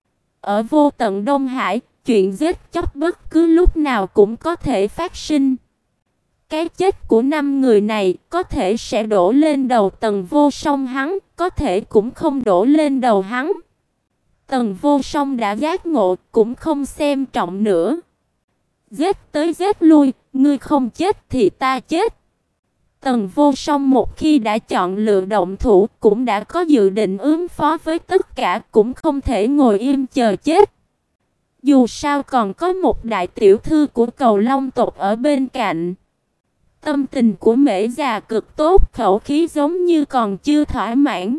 Ở vô tận Đông Hải, chuyện giết chóc bất cứ lúc nào cũng có thể phát sinh. Cái chết của năm người này có thể sẽ đổ lên đầu Tần Vô Song hắn, có thể cũng không đổ lên đầu hắn. Tần Vô Song đã giác ngộ, cũng không xem trọng nữa. Giết tới giết lui, ngươi không chết thì ta chết. Tần Vô Song một khi đã chọn lựa động thủ, cũng đã có dự định ứng phó với tất cả, cũng không thể ngồi im chờ chết. Dù sao còn có một đại tiểu thư của Cầu Long tộc ở bên cạnh. Tâm tình của Mễ già cực tốt, khẩu khí giống như còn chưa thỏa mãn.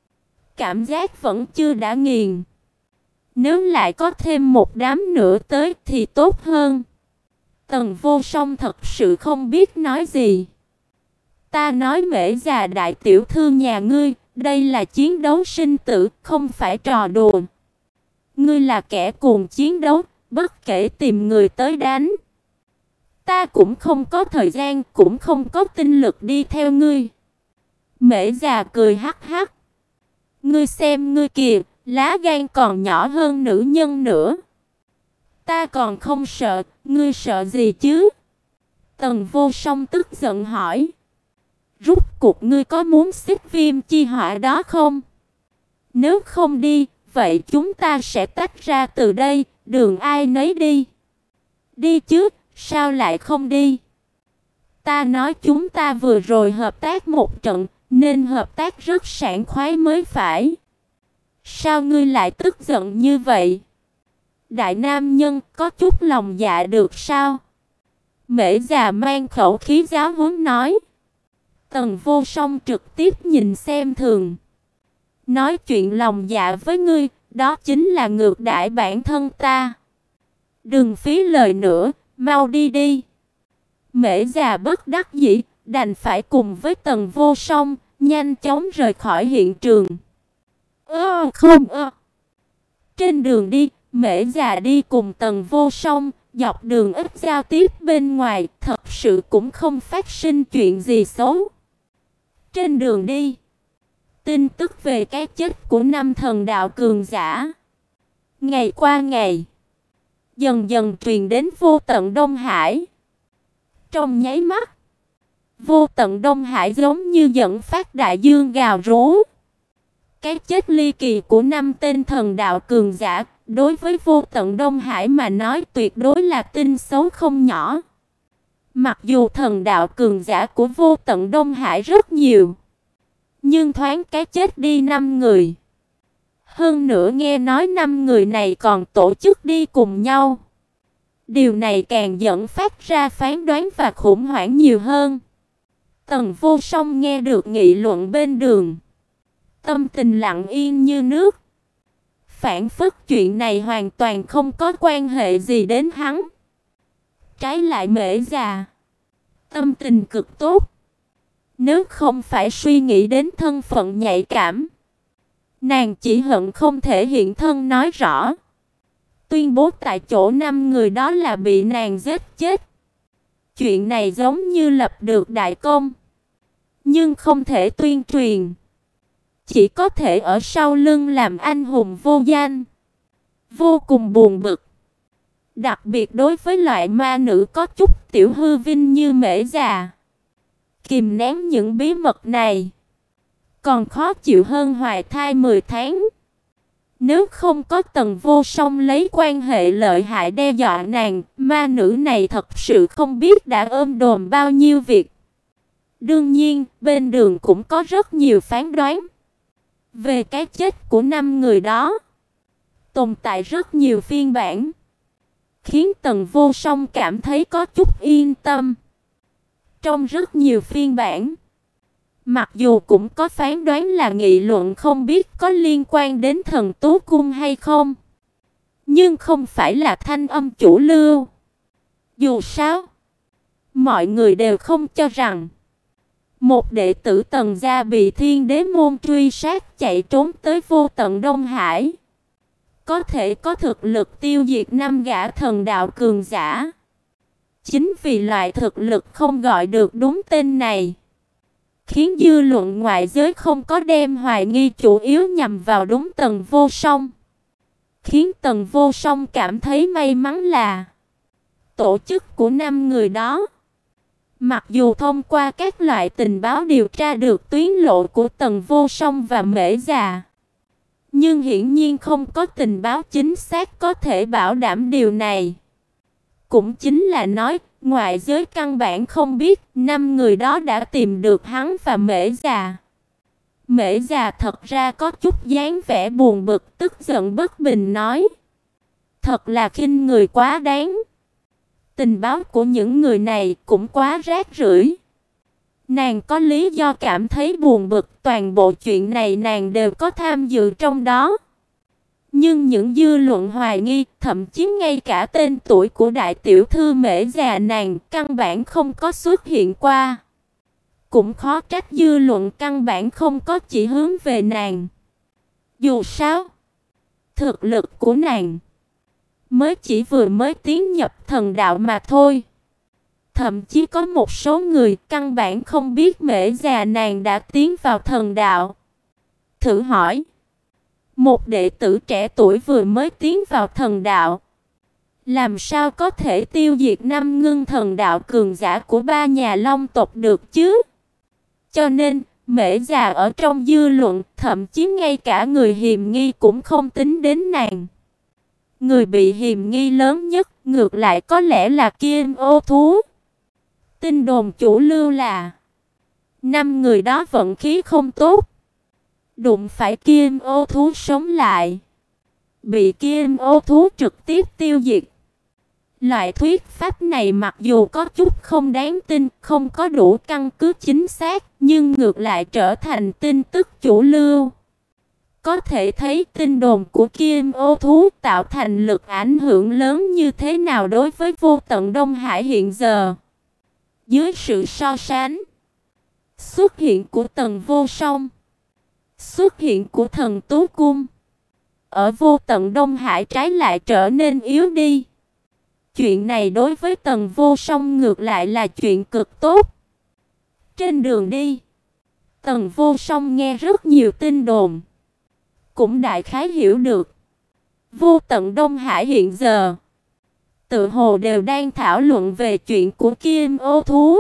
Cảm giác vẫn chưa đã nghiền. Nếu lại có thêm một đám nữa tới thì tốt hơn. Tần Vô Song thật sự không biết nói gì. Ta nói Mễ già đại tiểu thư nhà ngươi, đây là chiến đấu sinh tử, không phải trò đùa. Ngươi là kẻ cuồng chiến đấu, bất kể tìm người tới đánh. Ta cũng không có thời gian, cũng không có tinh lực đi theo ngươi. Mễ già cười hắc hắc. Ngươi xem ngươi kìa, lá gan còn nhỏ hơn nữ nhân nữa. Ta còn không sợ, ngươi sợ gì chứ? Tần Vô Song tức giận hỏi. Rút cuộc ngươi có muốn xích viêm chi hỏa đó không? Nếu không đi, vậy chúng ta sẽ tách ra từ đây, đường ai nấy đi. Đi chứ, sao lại không đi? Ta nói chúng ta vừa rồi hợp tác một trận, nên hợp tác rất sảng khoái mới phải. Sao ngươi lại tức giận như vậy? Đại nam nhân có chút lòng dạ được sao? Mễ già mang khẩu khí giáo huấn nói. Tần Vô Song trực tiếp nhìn xem thường. Nói chuyện lòng dạ với ngươi, đó chính là ngược đãi bản thân ta. Đừng phí lời nữa, mau đi đi. Mễ già bất đắc dĩ, đành phải cùng với Tần Vô Song, nhanh chóng rời khỏi hiện trường. Ơ không ơ. Trên đường đi, Mễ già đi cùng Tần Vô Song, dọc đường ít giao tiếp bên ngoài, thật sự cũng không phát sinh chuyện gì xấu. Trên đường đi, tin tức về cái chết của năm thần đạo cường giả ngày qua ngày dần dần truyền đến vô tận Đông Hải. Trong nháy mắt, vô tận Đông Hải giống như dẫn phát đại dương gào rú. Cái chết ly kỳ của năm tên thần đạo cường giả đối với vô tận Đông Hải mà nói tuyệt đối là tin xấu không nhỏ. Mặc dù thần đạo cường giả của vô tận Đông Hải rất nhiều, nhưng thoáng cái chết đi năm người. Hơn nữa nghe nói năm người này còn tổ chức đi cùng nhau. Điều này càng dẫn phát ra phán đoán và khủng hoảng nhiều hơn. Tần Vô Song nghe được nghị luận bên đường, tâm tình lặng yên như nước. Phản phất chuyện này hoàn toàn không có quan hệ gì đến hắn. Trái lại Mễ già, tâm tình cực tốt. Nếu không phải suy nghĩ đến thân phận nhạy cảm, nàng chỉ hận không thể hiện thân nói rõ. Tuyên bố tại chỗ năm người đó là bị nàng giết chết. Chuyện này giống như lập được đại công, nhưng không thể tuyên truyền. Chỉ có thể ở sau lưng làm anh hùng vô danh. Vô cùng buồn bực. Đặc biệt đối với loại ma nữ có chút tiểu hư vinh như Mễ già. Kìm nén những bí mật này còn khó chịu hơn hoài thai mười tháng. Nếu không có Tần Vô Song lấy quan hệ lợi hại đe dọa nàng, ma nữ này thật sự không biết đã ôm đồm bao nhiêu việc. Đương nhiên, bên đường cũng có rất nhiều phán đoán về cái chết của năm người đó. Tồn tại rất nhiều phiên bản, khiến Tần Vô Song cảm thấy có chút yên tâm. Trong rất nhiều phiên bản, mặc dù cũng có phán đoán là nghị luận không biết có liên quan đến Thần Tú Cung hay không, nhưng không phải là thanh âm chủ lưu. Dù sao, mọi người đều không cho rằng một đệ tử Tần gia bị Thiên Đế môn truy sát chạy trốn tới vô tận Đông Hải, có thể có thực lực tiêu diệt năm gã thần đạo cường giả. Chính vì loại thực lực không gọi được đúng tên này, khiến dư luận ngoại giới không có đem hoài nghi chủ yếu nhằm vào đúng Tần Vô Song. Khiến Tần Vô Song cảm thấy may mắn là tổ chức của năm người đó, mặc dù thông qua các loại tình báo điều tra được tuyến lộ của Tần Vô Song và Mễ Già, nhưng hiển nhiên không có tình báo chính xác có thể bảo đảm điều này. Cũng chính là nói, ngoại giới căn bản không biết năm người đó đã tìm được hắn và Mễ Già. Mễ Già thật ra có chút dáng vẻ buồn bực, tức giận bất bình nói: thật là khinh người quá đáng. Tình báo của những người này cũng quá rác rưởi. Nàng có lý do cảm thấy buồn bực, toàn bộ chuyện này nàng đều có tham dự trong đó. Nhưng những dư luận hoài nghi, thậm chí ngay cả tên tuổi của đại tiểu thư Mễ Già nàng căn bản không có xuất hiện qua. Cũng khó trách dư luận căn bản không có chỉ hướng về nàng. Dù sao, thực lực của nàng mới chỉ vừa mới tiến nhập thần đạo mà thôi. Thậm chí có một số người căn bản không biết Mễ Già nàng đã tiến vào thần đạo. Thử hỏi, một đệ tử trẻ tuổi vừa mới tiến vào thần đạo, làm sao có thể tiêu diệt năm ngưng thần đạo cường giả của ba nhà Long tộc được chứ? Cho nên, Mễ Già ở trong dư luận, thậm chí ngay cả người hiềm nghi cũng không tính đến nàng. Người bị hiềm nghi lớn nhất ngược lại có lẽ là Kim Ô thú. Tin đồn chủ lưu là năm người đó vận khí không tốt, đụng phải Kim Ô thú sống lại, bị Kim Ô thú trực tiếp tiêu diệt. Loại thuyết pháp này mặc dù có chút không đáng tin, không có đủ căn cứ chính xác, nhưng ngược lại trở thành tin tức chủ lưu. Có thể thấy tin đồn của Kim Ô thú tạo thành lực ảnh hưởng lớn như thế nào đối với vô tận Đông Hải hiện giờ. Dưới sự so sánh, xuất hiện của Tần Vô Song, xuất hiện của Thần Tú Cung, ở vô tận Đông Hải trái lại trở nên yếu đi. Chuyện này đối với Tần Vô Song ngược lại là chuyện cực tốt. Trên đường đi, Tần Vô Song nghe rất nhiều tin đồn, cũng đại khái hiểu được vô tận Đông Hải hiện giờ tự hồ đều đang thảo luận về chuyện của Kim Ô thú.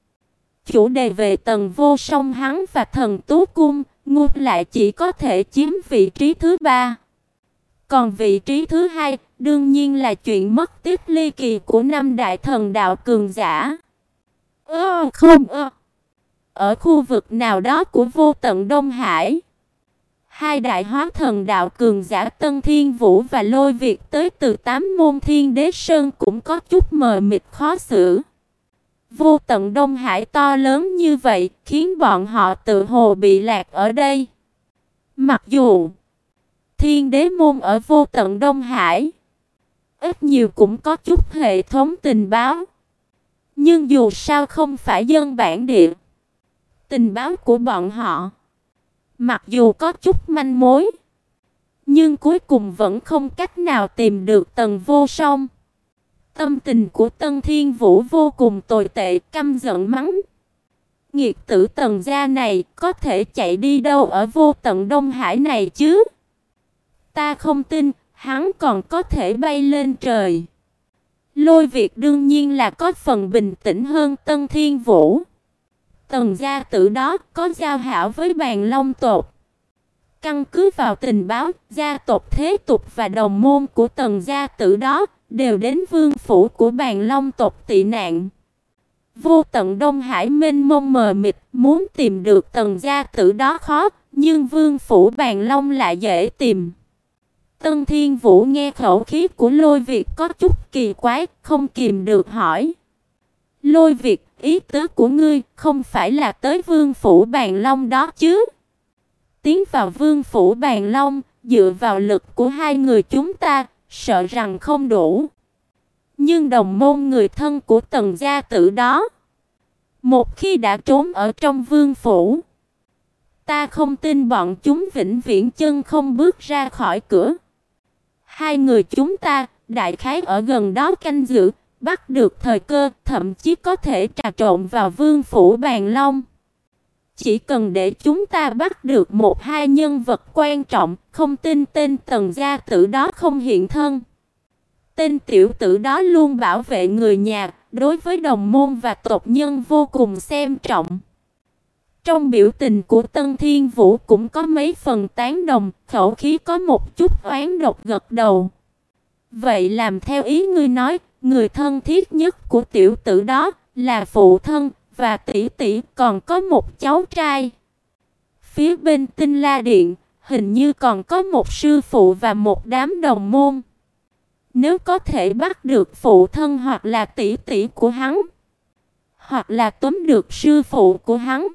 Chủ đề về Tần Vô Song hắn và Thần Tú Cung ngược lại chỉ có thể chiếm vị trí thứ ba. Còn vị trí thứ hai đương nhiên là chuyện mất tích ly kỳ của năm đại thần đạo cường giả. Ơ không ơ. Ở khu vực nào đó của vô tận Đông Hải, hai đại hóa thần đạo cường giả Tân Thiên Vũ và Lôi Việt tới từ tám môn Thiên Đế Sơn cũng có chút mờ mịt khó xử. Vô tận Đông Hải to lớn như vậy, khiến bọn họ tự hồ bị lạc ở đây. Mặc dù Thiên Đế môn ở vô tận Đông Hải ít nhiều cũng có chút hệ thống tình báo, nhưng dù sao không phải dân bản địa. Tình báo của bọn họ mặc dù có chút manh mối, nhưng cuối cùng vẫn không cách nào tìm được Tần Vô Song. Tâm tình của Tân Thiên Vũ vô cùng tồi tệ, căm giận mắng: nghiệt tử Tần gia này có thể chạy đi đâu ở vô tận Đông Hải này chứ? Ta không tin hắn còn có thể bay lên trời. Lôi Việt đương nhiên là có phần bình tĩnh hơn Tân Thiên Vũ. Tần gia tử đó có giao hảo với Bàn Long tộc. Căn cứ vào tình báo, gia tộc thế tục và đồng môn của Tần gia tử đó đều đến vương phủ của Bàn Long tộc tị nạn. Vô tận Đông Hải mênh mông mờ mịt, muốn tìm được Tần gia tử đó khó, nhưng vương phủ Bàn Long lại dễ tìm. Tân Thiên Vũ nghe khẩu khí của Lôi Việt có chút kỳ quái, không kìm được hỏi: Lôi Việt, ý tứ của ngươi không phải là tới vương phủ Bàn Long đó chứ? Tiến vào vương phủ Bàn Long, dựa vào lực của hai người chúng ta, sợ rằng không đủ. Nhưng đồng môn người thân của Tần gia tử đó, một khi đã trốn ở trong vương phủ, ta không tin bọn chúng vĩnh viễn chân không bước ra khỏi cửa. Hai người chúng ta, đại khái ở gần đó canh giữ, bắt được thời cơ, thậm chí có thể trà trộn vào vương phủ Bàn Long. Chỉ cần để chúng ta bắt được một hai nhân vật quan trọng, không tin tên Tần gia tử đó không hiện thân. Tên tiểu tử đó luôn bảo vệ người nhà, đối với đồng môn và tộc nhân vô cùng xem trọng. Trong biểu tình của Tân Thiên Vũ cũng có mấy phần tán đồng, khẩu khí có một chút oán độc gật đầu. Vậy làm theo ý ngươi nói, người thân thiết nhất của tiểu tử đó là phụ thân và tỷ tỷ, còn có một cháu trai. Phía bên Tinh La Điện, hình như còn có một sư phụ và một đám đồng môn. Nếu có thể bắt được phụ thân hoặc là tỷ tỷ của hắn, hoặc là tóm được sư phụ của hắn,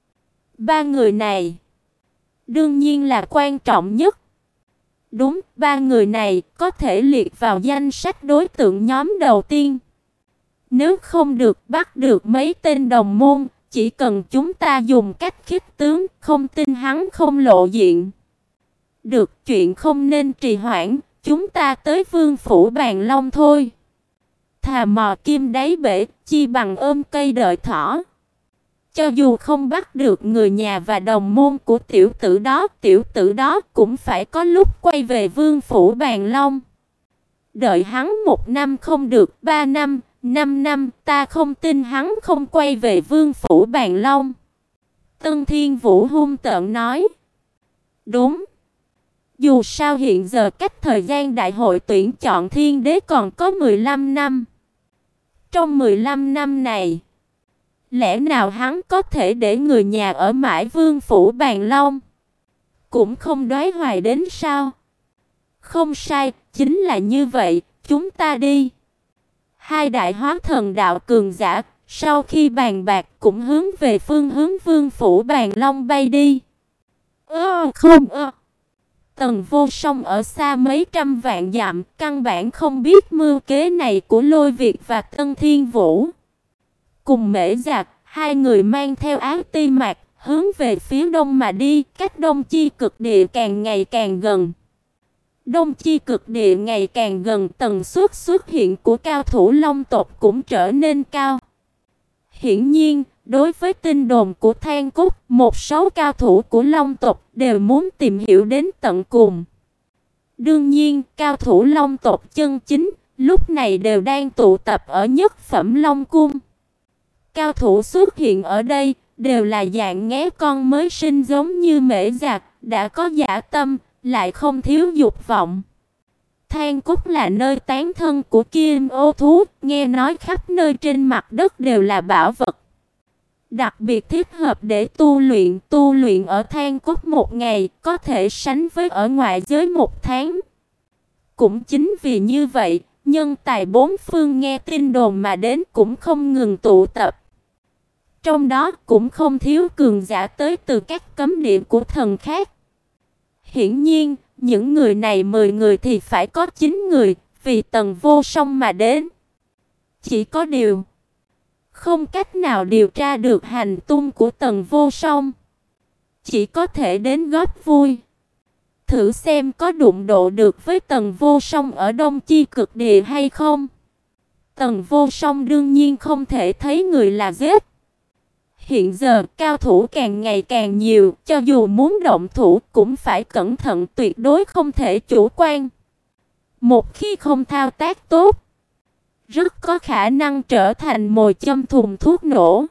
ba người này đương nhiên là quan trọng nhất. Đúng, ba người này có thể liệt vào danh sách đối tượng nhóm đầu tiên. Nếu không được bắt được mấy tên đồng môn, chỉ cần chúng ta dùng cách khích tướng, không tin hắn không lộ diện. Được, chuyện không nên trì hoãn, chúng ta tới Vương phủ Bàn Long thôi. Thà mò kim đáy bể, chi bằng ôm cây đợi thỏ. Cho dù không bắt được người nhà và đồng môn của tiểu tử đó, tiểu tử đó cũng phải có lúc quay về Vương phủ Bàn Long. Đợi hắn một năm không được, ba năm, năm năm, ta không tin hắn không quay về Vương phủ Bàn Long. Tân Thiên Vũ hung tợn nói. Đúng. Dù sao hiện giờ cách thời gian đại hội tuyển chọn thiên đế còn có mười lăm năm. Trong mười lăm năm này, lẽ nào hắn có thể để người nhà ở mãi Vương phủ Bàn Long? Cũng không đoái hoài đến sao? Không sai, chính là như vậy, chúng ta đi. Hai đại hóa thần đạo cường giả, sau khi bàn bạc cũng hướng về phương hướng Vương phủ Bàn Long bay đi. Ơ không ơ. Tần Vô Song ở xa mấy trăm vạn dặm, căn bản không biết mưu kế này của Lôi Việt và Tân Thiên Vũ. Cùng Mễ Giặc, hai người mang theo áo ti mạc, hướng về phía đông mà đi, cách Đông Chi Cực Địa càng ngày càng gần. Đông Chi Cực Địa ngày càng gần, tần suất xuất hiện của cao thủ Long tộc cũng trở nên cao. Hiển nhiên, đối với tin đồn của Than Cúc, một số cao thủ của Long tộc đều muốn tìm hiểu đến tận cùng. Đương nhiên, cao thủ Long tộc chân chính lúc này đều đang tụ tập ở Nhất Phẩm Long Cung. Cao thủ xuất hiện ở đây đều là dạng nghé con mới sinh, giống như Mễ Giặc, đã có dã tâm, lại không thiếu dục vọng. Than Cúc là nơi tán thân của Kim Ô thú, nghe nói khắp nơi trên mặt đất đều là bảo vật. Đặc biệt thích hợp để tu luyện, tu luyện ở Than Cúc một ngày có thể sánh với ở ngoại giới một tháng. Cũng chính vì như vậy, nhân tài bốn phương nghe tin đồn mà đến cũng không ngừng tụ tập. Trong đó cũng không thiếu cường giả tới từ các cấm địa của thần khác. Hiển nhiên, những người này mười người thì phải có chín người vì Tần Vô Song mà đến. Chỉ có điều, không cách nào điều tra được hành tung của Tần Vô Song. Chỉ có thể đến góp vui. Thử xem có đụng độ được với Tần Vô Song ở Đông Chi Cực Địa hay không. Tần Vô Song đương nhiên không thể thấy người là giết. Hiện giờ cao thủ càng ngày càng nhiều, cho dù muốn động thủ cũng phải cẩn thận, tuyệt đối không thể chủ quan. Một khi không thao tác tốt, rất có khả năng trở thành mồi châm thùng thuốc nổ.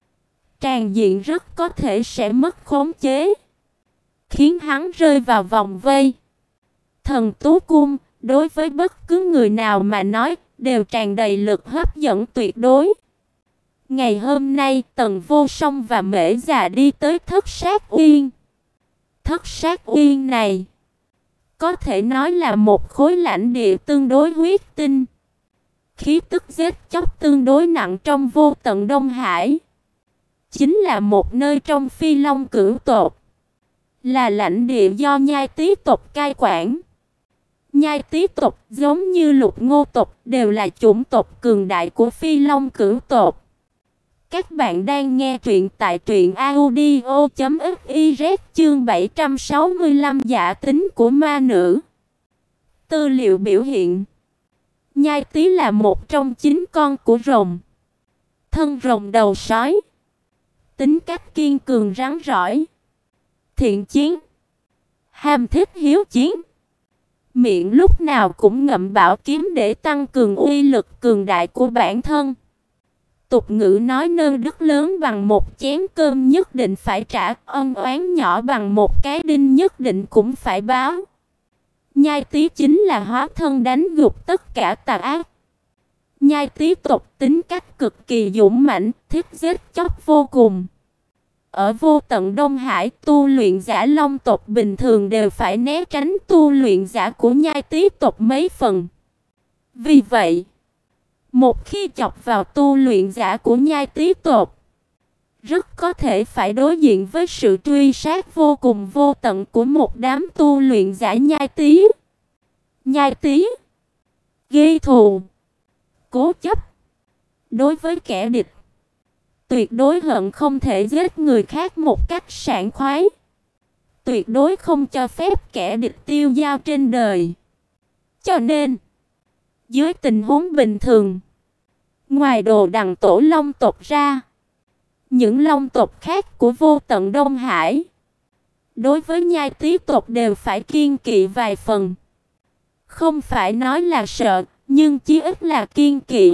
Tràn diện rất có thể sẽ mất khống chế, khiến hắn rơi vào vòng vây. Thần Tú Cung, đối với bất cứ người nào mà nói, đều tràn đầy lực hấp dẫn tuyệt đối. Ngày hôm nay, Tần Vô Song và Mễ Già đi tới Thất Sát Uyên. Thất Sát Uyên này có thể nói là một khối lãnh địa tương đối huyết tinh. Khí tức giết chóc tương đối nặng trong vô tận Đông Hải. Chính là một nơi trong Phi Long Cửu tộc. Là lãnh địa do Nhai Tý tộc cai quản. Nhai Tý tộc giống như Lục Ngô tộc đều là chủng tộc cường đại của Phi Long Cửu tộc. Các bạn đang nghe truyện tại truyện audio chấm fiz chương bảy trăm sáu mươi lăm giả tính của ma nữ. Tư liệu biểu hiện. Nhai Tý là một trong chín con của rồng. Thân rồng đầu sói. tính cách kiên cường rắn rỏi, thiện chiến, ham thích hiếu chiến. Miệng lúc nào cũng ngậm bảo kiếm để tăng cường uy lực cường đại của bản thân. Tục ngữ nói nơ đức lớn bằng một chén cơm nhất định phải trả, ân oán nhỏ bằng một cái đinh nhất định cũng phải báo. Nhai Tý chính là hóa thân đánh gục tất cả tà ác. Nhai Tý tộc tính cách cực kỳ dũng mãnh, thích giết chóc vô cùng. Ở vô tận Đông Hải, tu luyện giả Long tộc bình thường đều phải né tránh tu luyện giả của Nhai Tý tộc mấy phần. Vì vậy, một khi chọc vào tu luyện giả của Nhai Tý tộc, rất có thể phải đối diện với sự truy sát vô cùng vô tận của một đám tu luyện giả Nhai Tý. Nhai Tý ghi thù, cố chấp, đối với kẻ địch tuyệt đối hận không thể giết người khác một cách sảng khoái. Tuyệt đối không cho phép kẻ địch tiêu dao trên đời. Cho nên, dưới tình huống bình thường, ngoài Đồ Đằng tổ Long tộc ra, những Long tộc khác của vô tận Đông Hải, đối với Nhai Tý tộc đều phải kiêng kỵ vài phần. Không phải nói là sợ, nhưng chí ít là kiêng kỵ.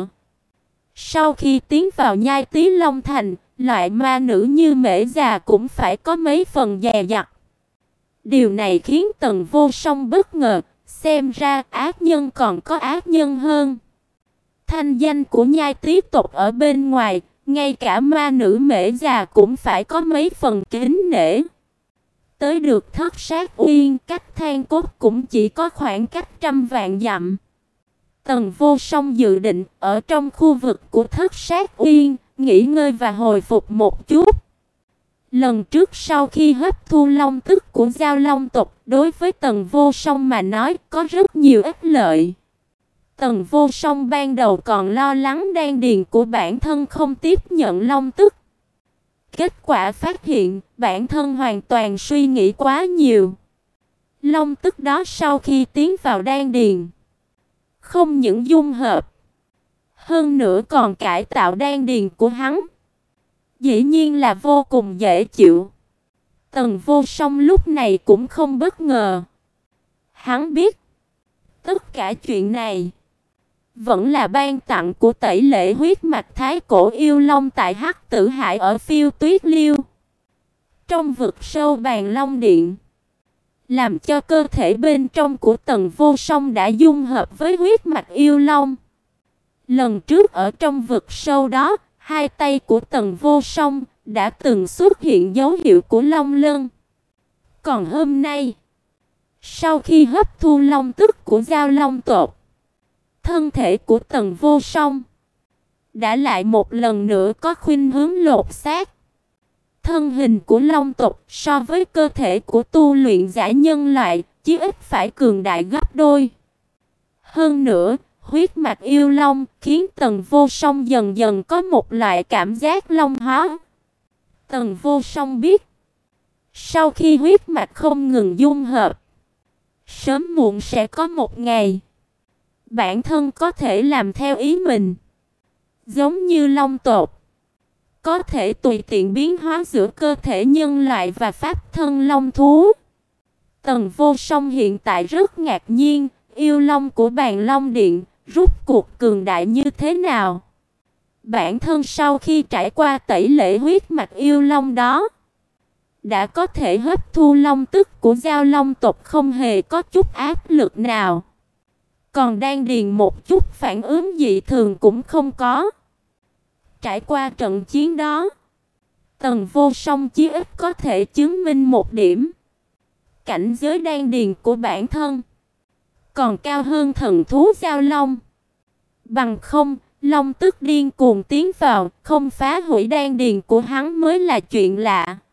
Sau khi tiến vào Nhai Tý Long Thành, loại ma nữ như Mễ già cũng phải có mấy phần dè dặt. Điều này khiến Tần Vô Song bất ngờ, xem ra ác nhân còn có ác nhân hơn. Thanh danh của Nhai Tý tộc ở bên ngoài, ngay cả ma nữ Mễ già cũng phải có mấy phần kính nể. Tới được Thất Sát Uyên, cách Than Cốt cũng chỉ có khoảng cách trăm vạn dặm. Tần Vô Song dự định ở trong khu vực của Thất Sát Uyên, nghỉ ngơi và hồi phục một chút. Lần trước sau khi hấp thu long tức của Giao Long tộc, đối với Tần Vô Song mà nói có rất nhiều ích lợi. Tần Vô Song ban đầu còn lo lắng đan điền của bản thân không tiếp nhận long tức. Kết quả phát hiện bản thân hoàn toàn suy nghĩ quá nhiều. Long tức đó sau khi tiến vào đan điền, không những dung hợp, hơn nữa còn cải tạo đan điền của hắn. Dĩ nhiên là vô cùng dễ chịu. Tần Vô Song lúc này cũng không bất ngờ. Hắn biết, tất cả chuyện này vẫn là ban tặng của tẩy lễ huyết mạch thái cổ yêu long tại Hắc Tử Hải ở Phiêu Tuyết Liêu. Trong vực sâu Bàn Long Điện, làm cho cơ thể bên trong của Tần Vô Song đã dung hợp với huyết mạch yêu long. Lần trước ở trong vực sâu đó, hai tay của Tần Vô Song đã từng xuất hiện dấu hiệu của long lân. Còn hôm nay, sau khi hấp thu long tức của Giao Long tộc, thân thể của Tần Vô Song đã lại một lần nữa có khuynh hướng lột xác. Thân hình của long tộc so với cơ thể của tu luyện giả nhân loại chí ít phải cường đại gấp đôi. Hơn nữa, huyết mạch yêu long khiến Tần Vô Song dần dần có một loại cảm giác long hóa. Tần Vô Song biết, sau khi huyết mạch không ngừng dung hợp, sớm muộn sẽ có một ngày bản thân có thể làm theo ý mình. Giống như long tộc có thể tùy tiện biến hóa giữa cơ thể nhân loại và pháp thân long thú. Tần Vô Song hiện tại rất ngạc nhiên, yêu long của Bàn Long Điện rốt cuộc cường đại như thế nào. Bản thân sau khi trải qua tẩy lễ huyết mạch yêu long đó, đã có thể hấp thu long tức của Giao Long tộc không hề có chút áp lực nào. Còn đan điền một chút phản ứng dị thường cũng không có. Trải qua trận chiến đó, Tần Vô Song chí ít có thể chứng minh một điểm. Cảnh giới đan điền của bản thân còn cao hơn thần thú Giao Long. Bằng không, long tức điên cuồng tiến vào, không phá hủy đan điền của hắn mới là chuyện lạ.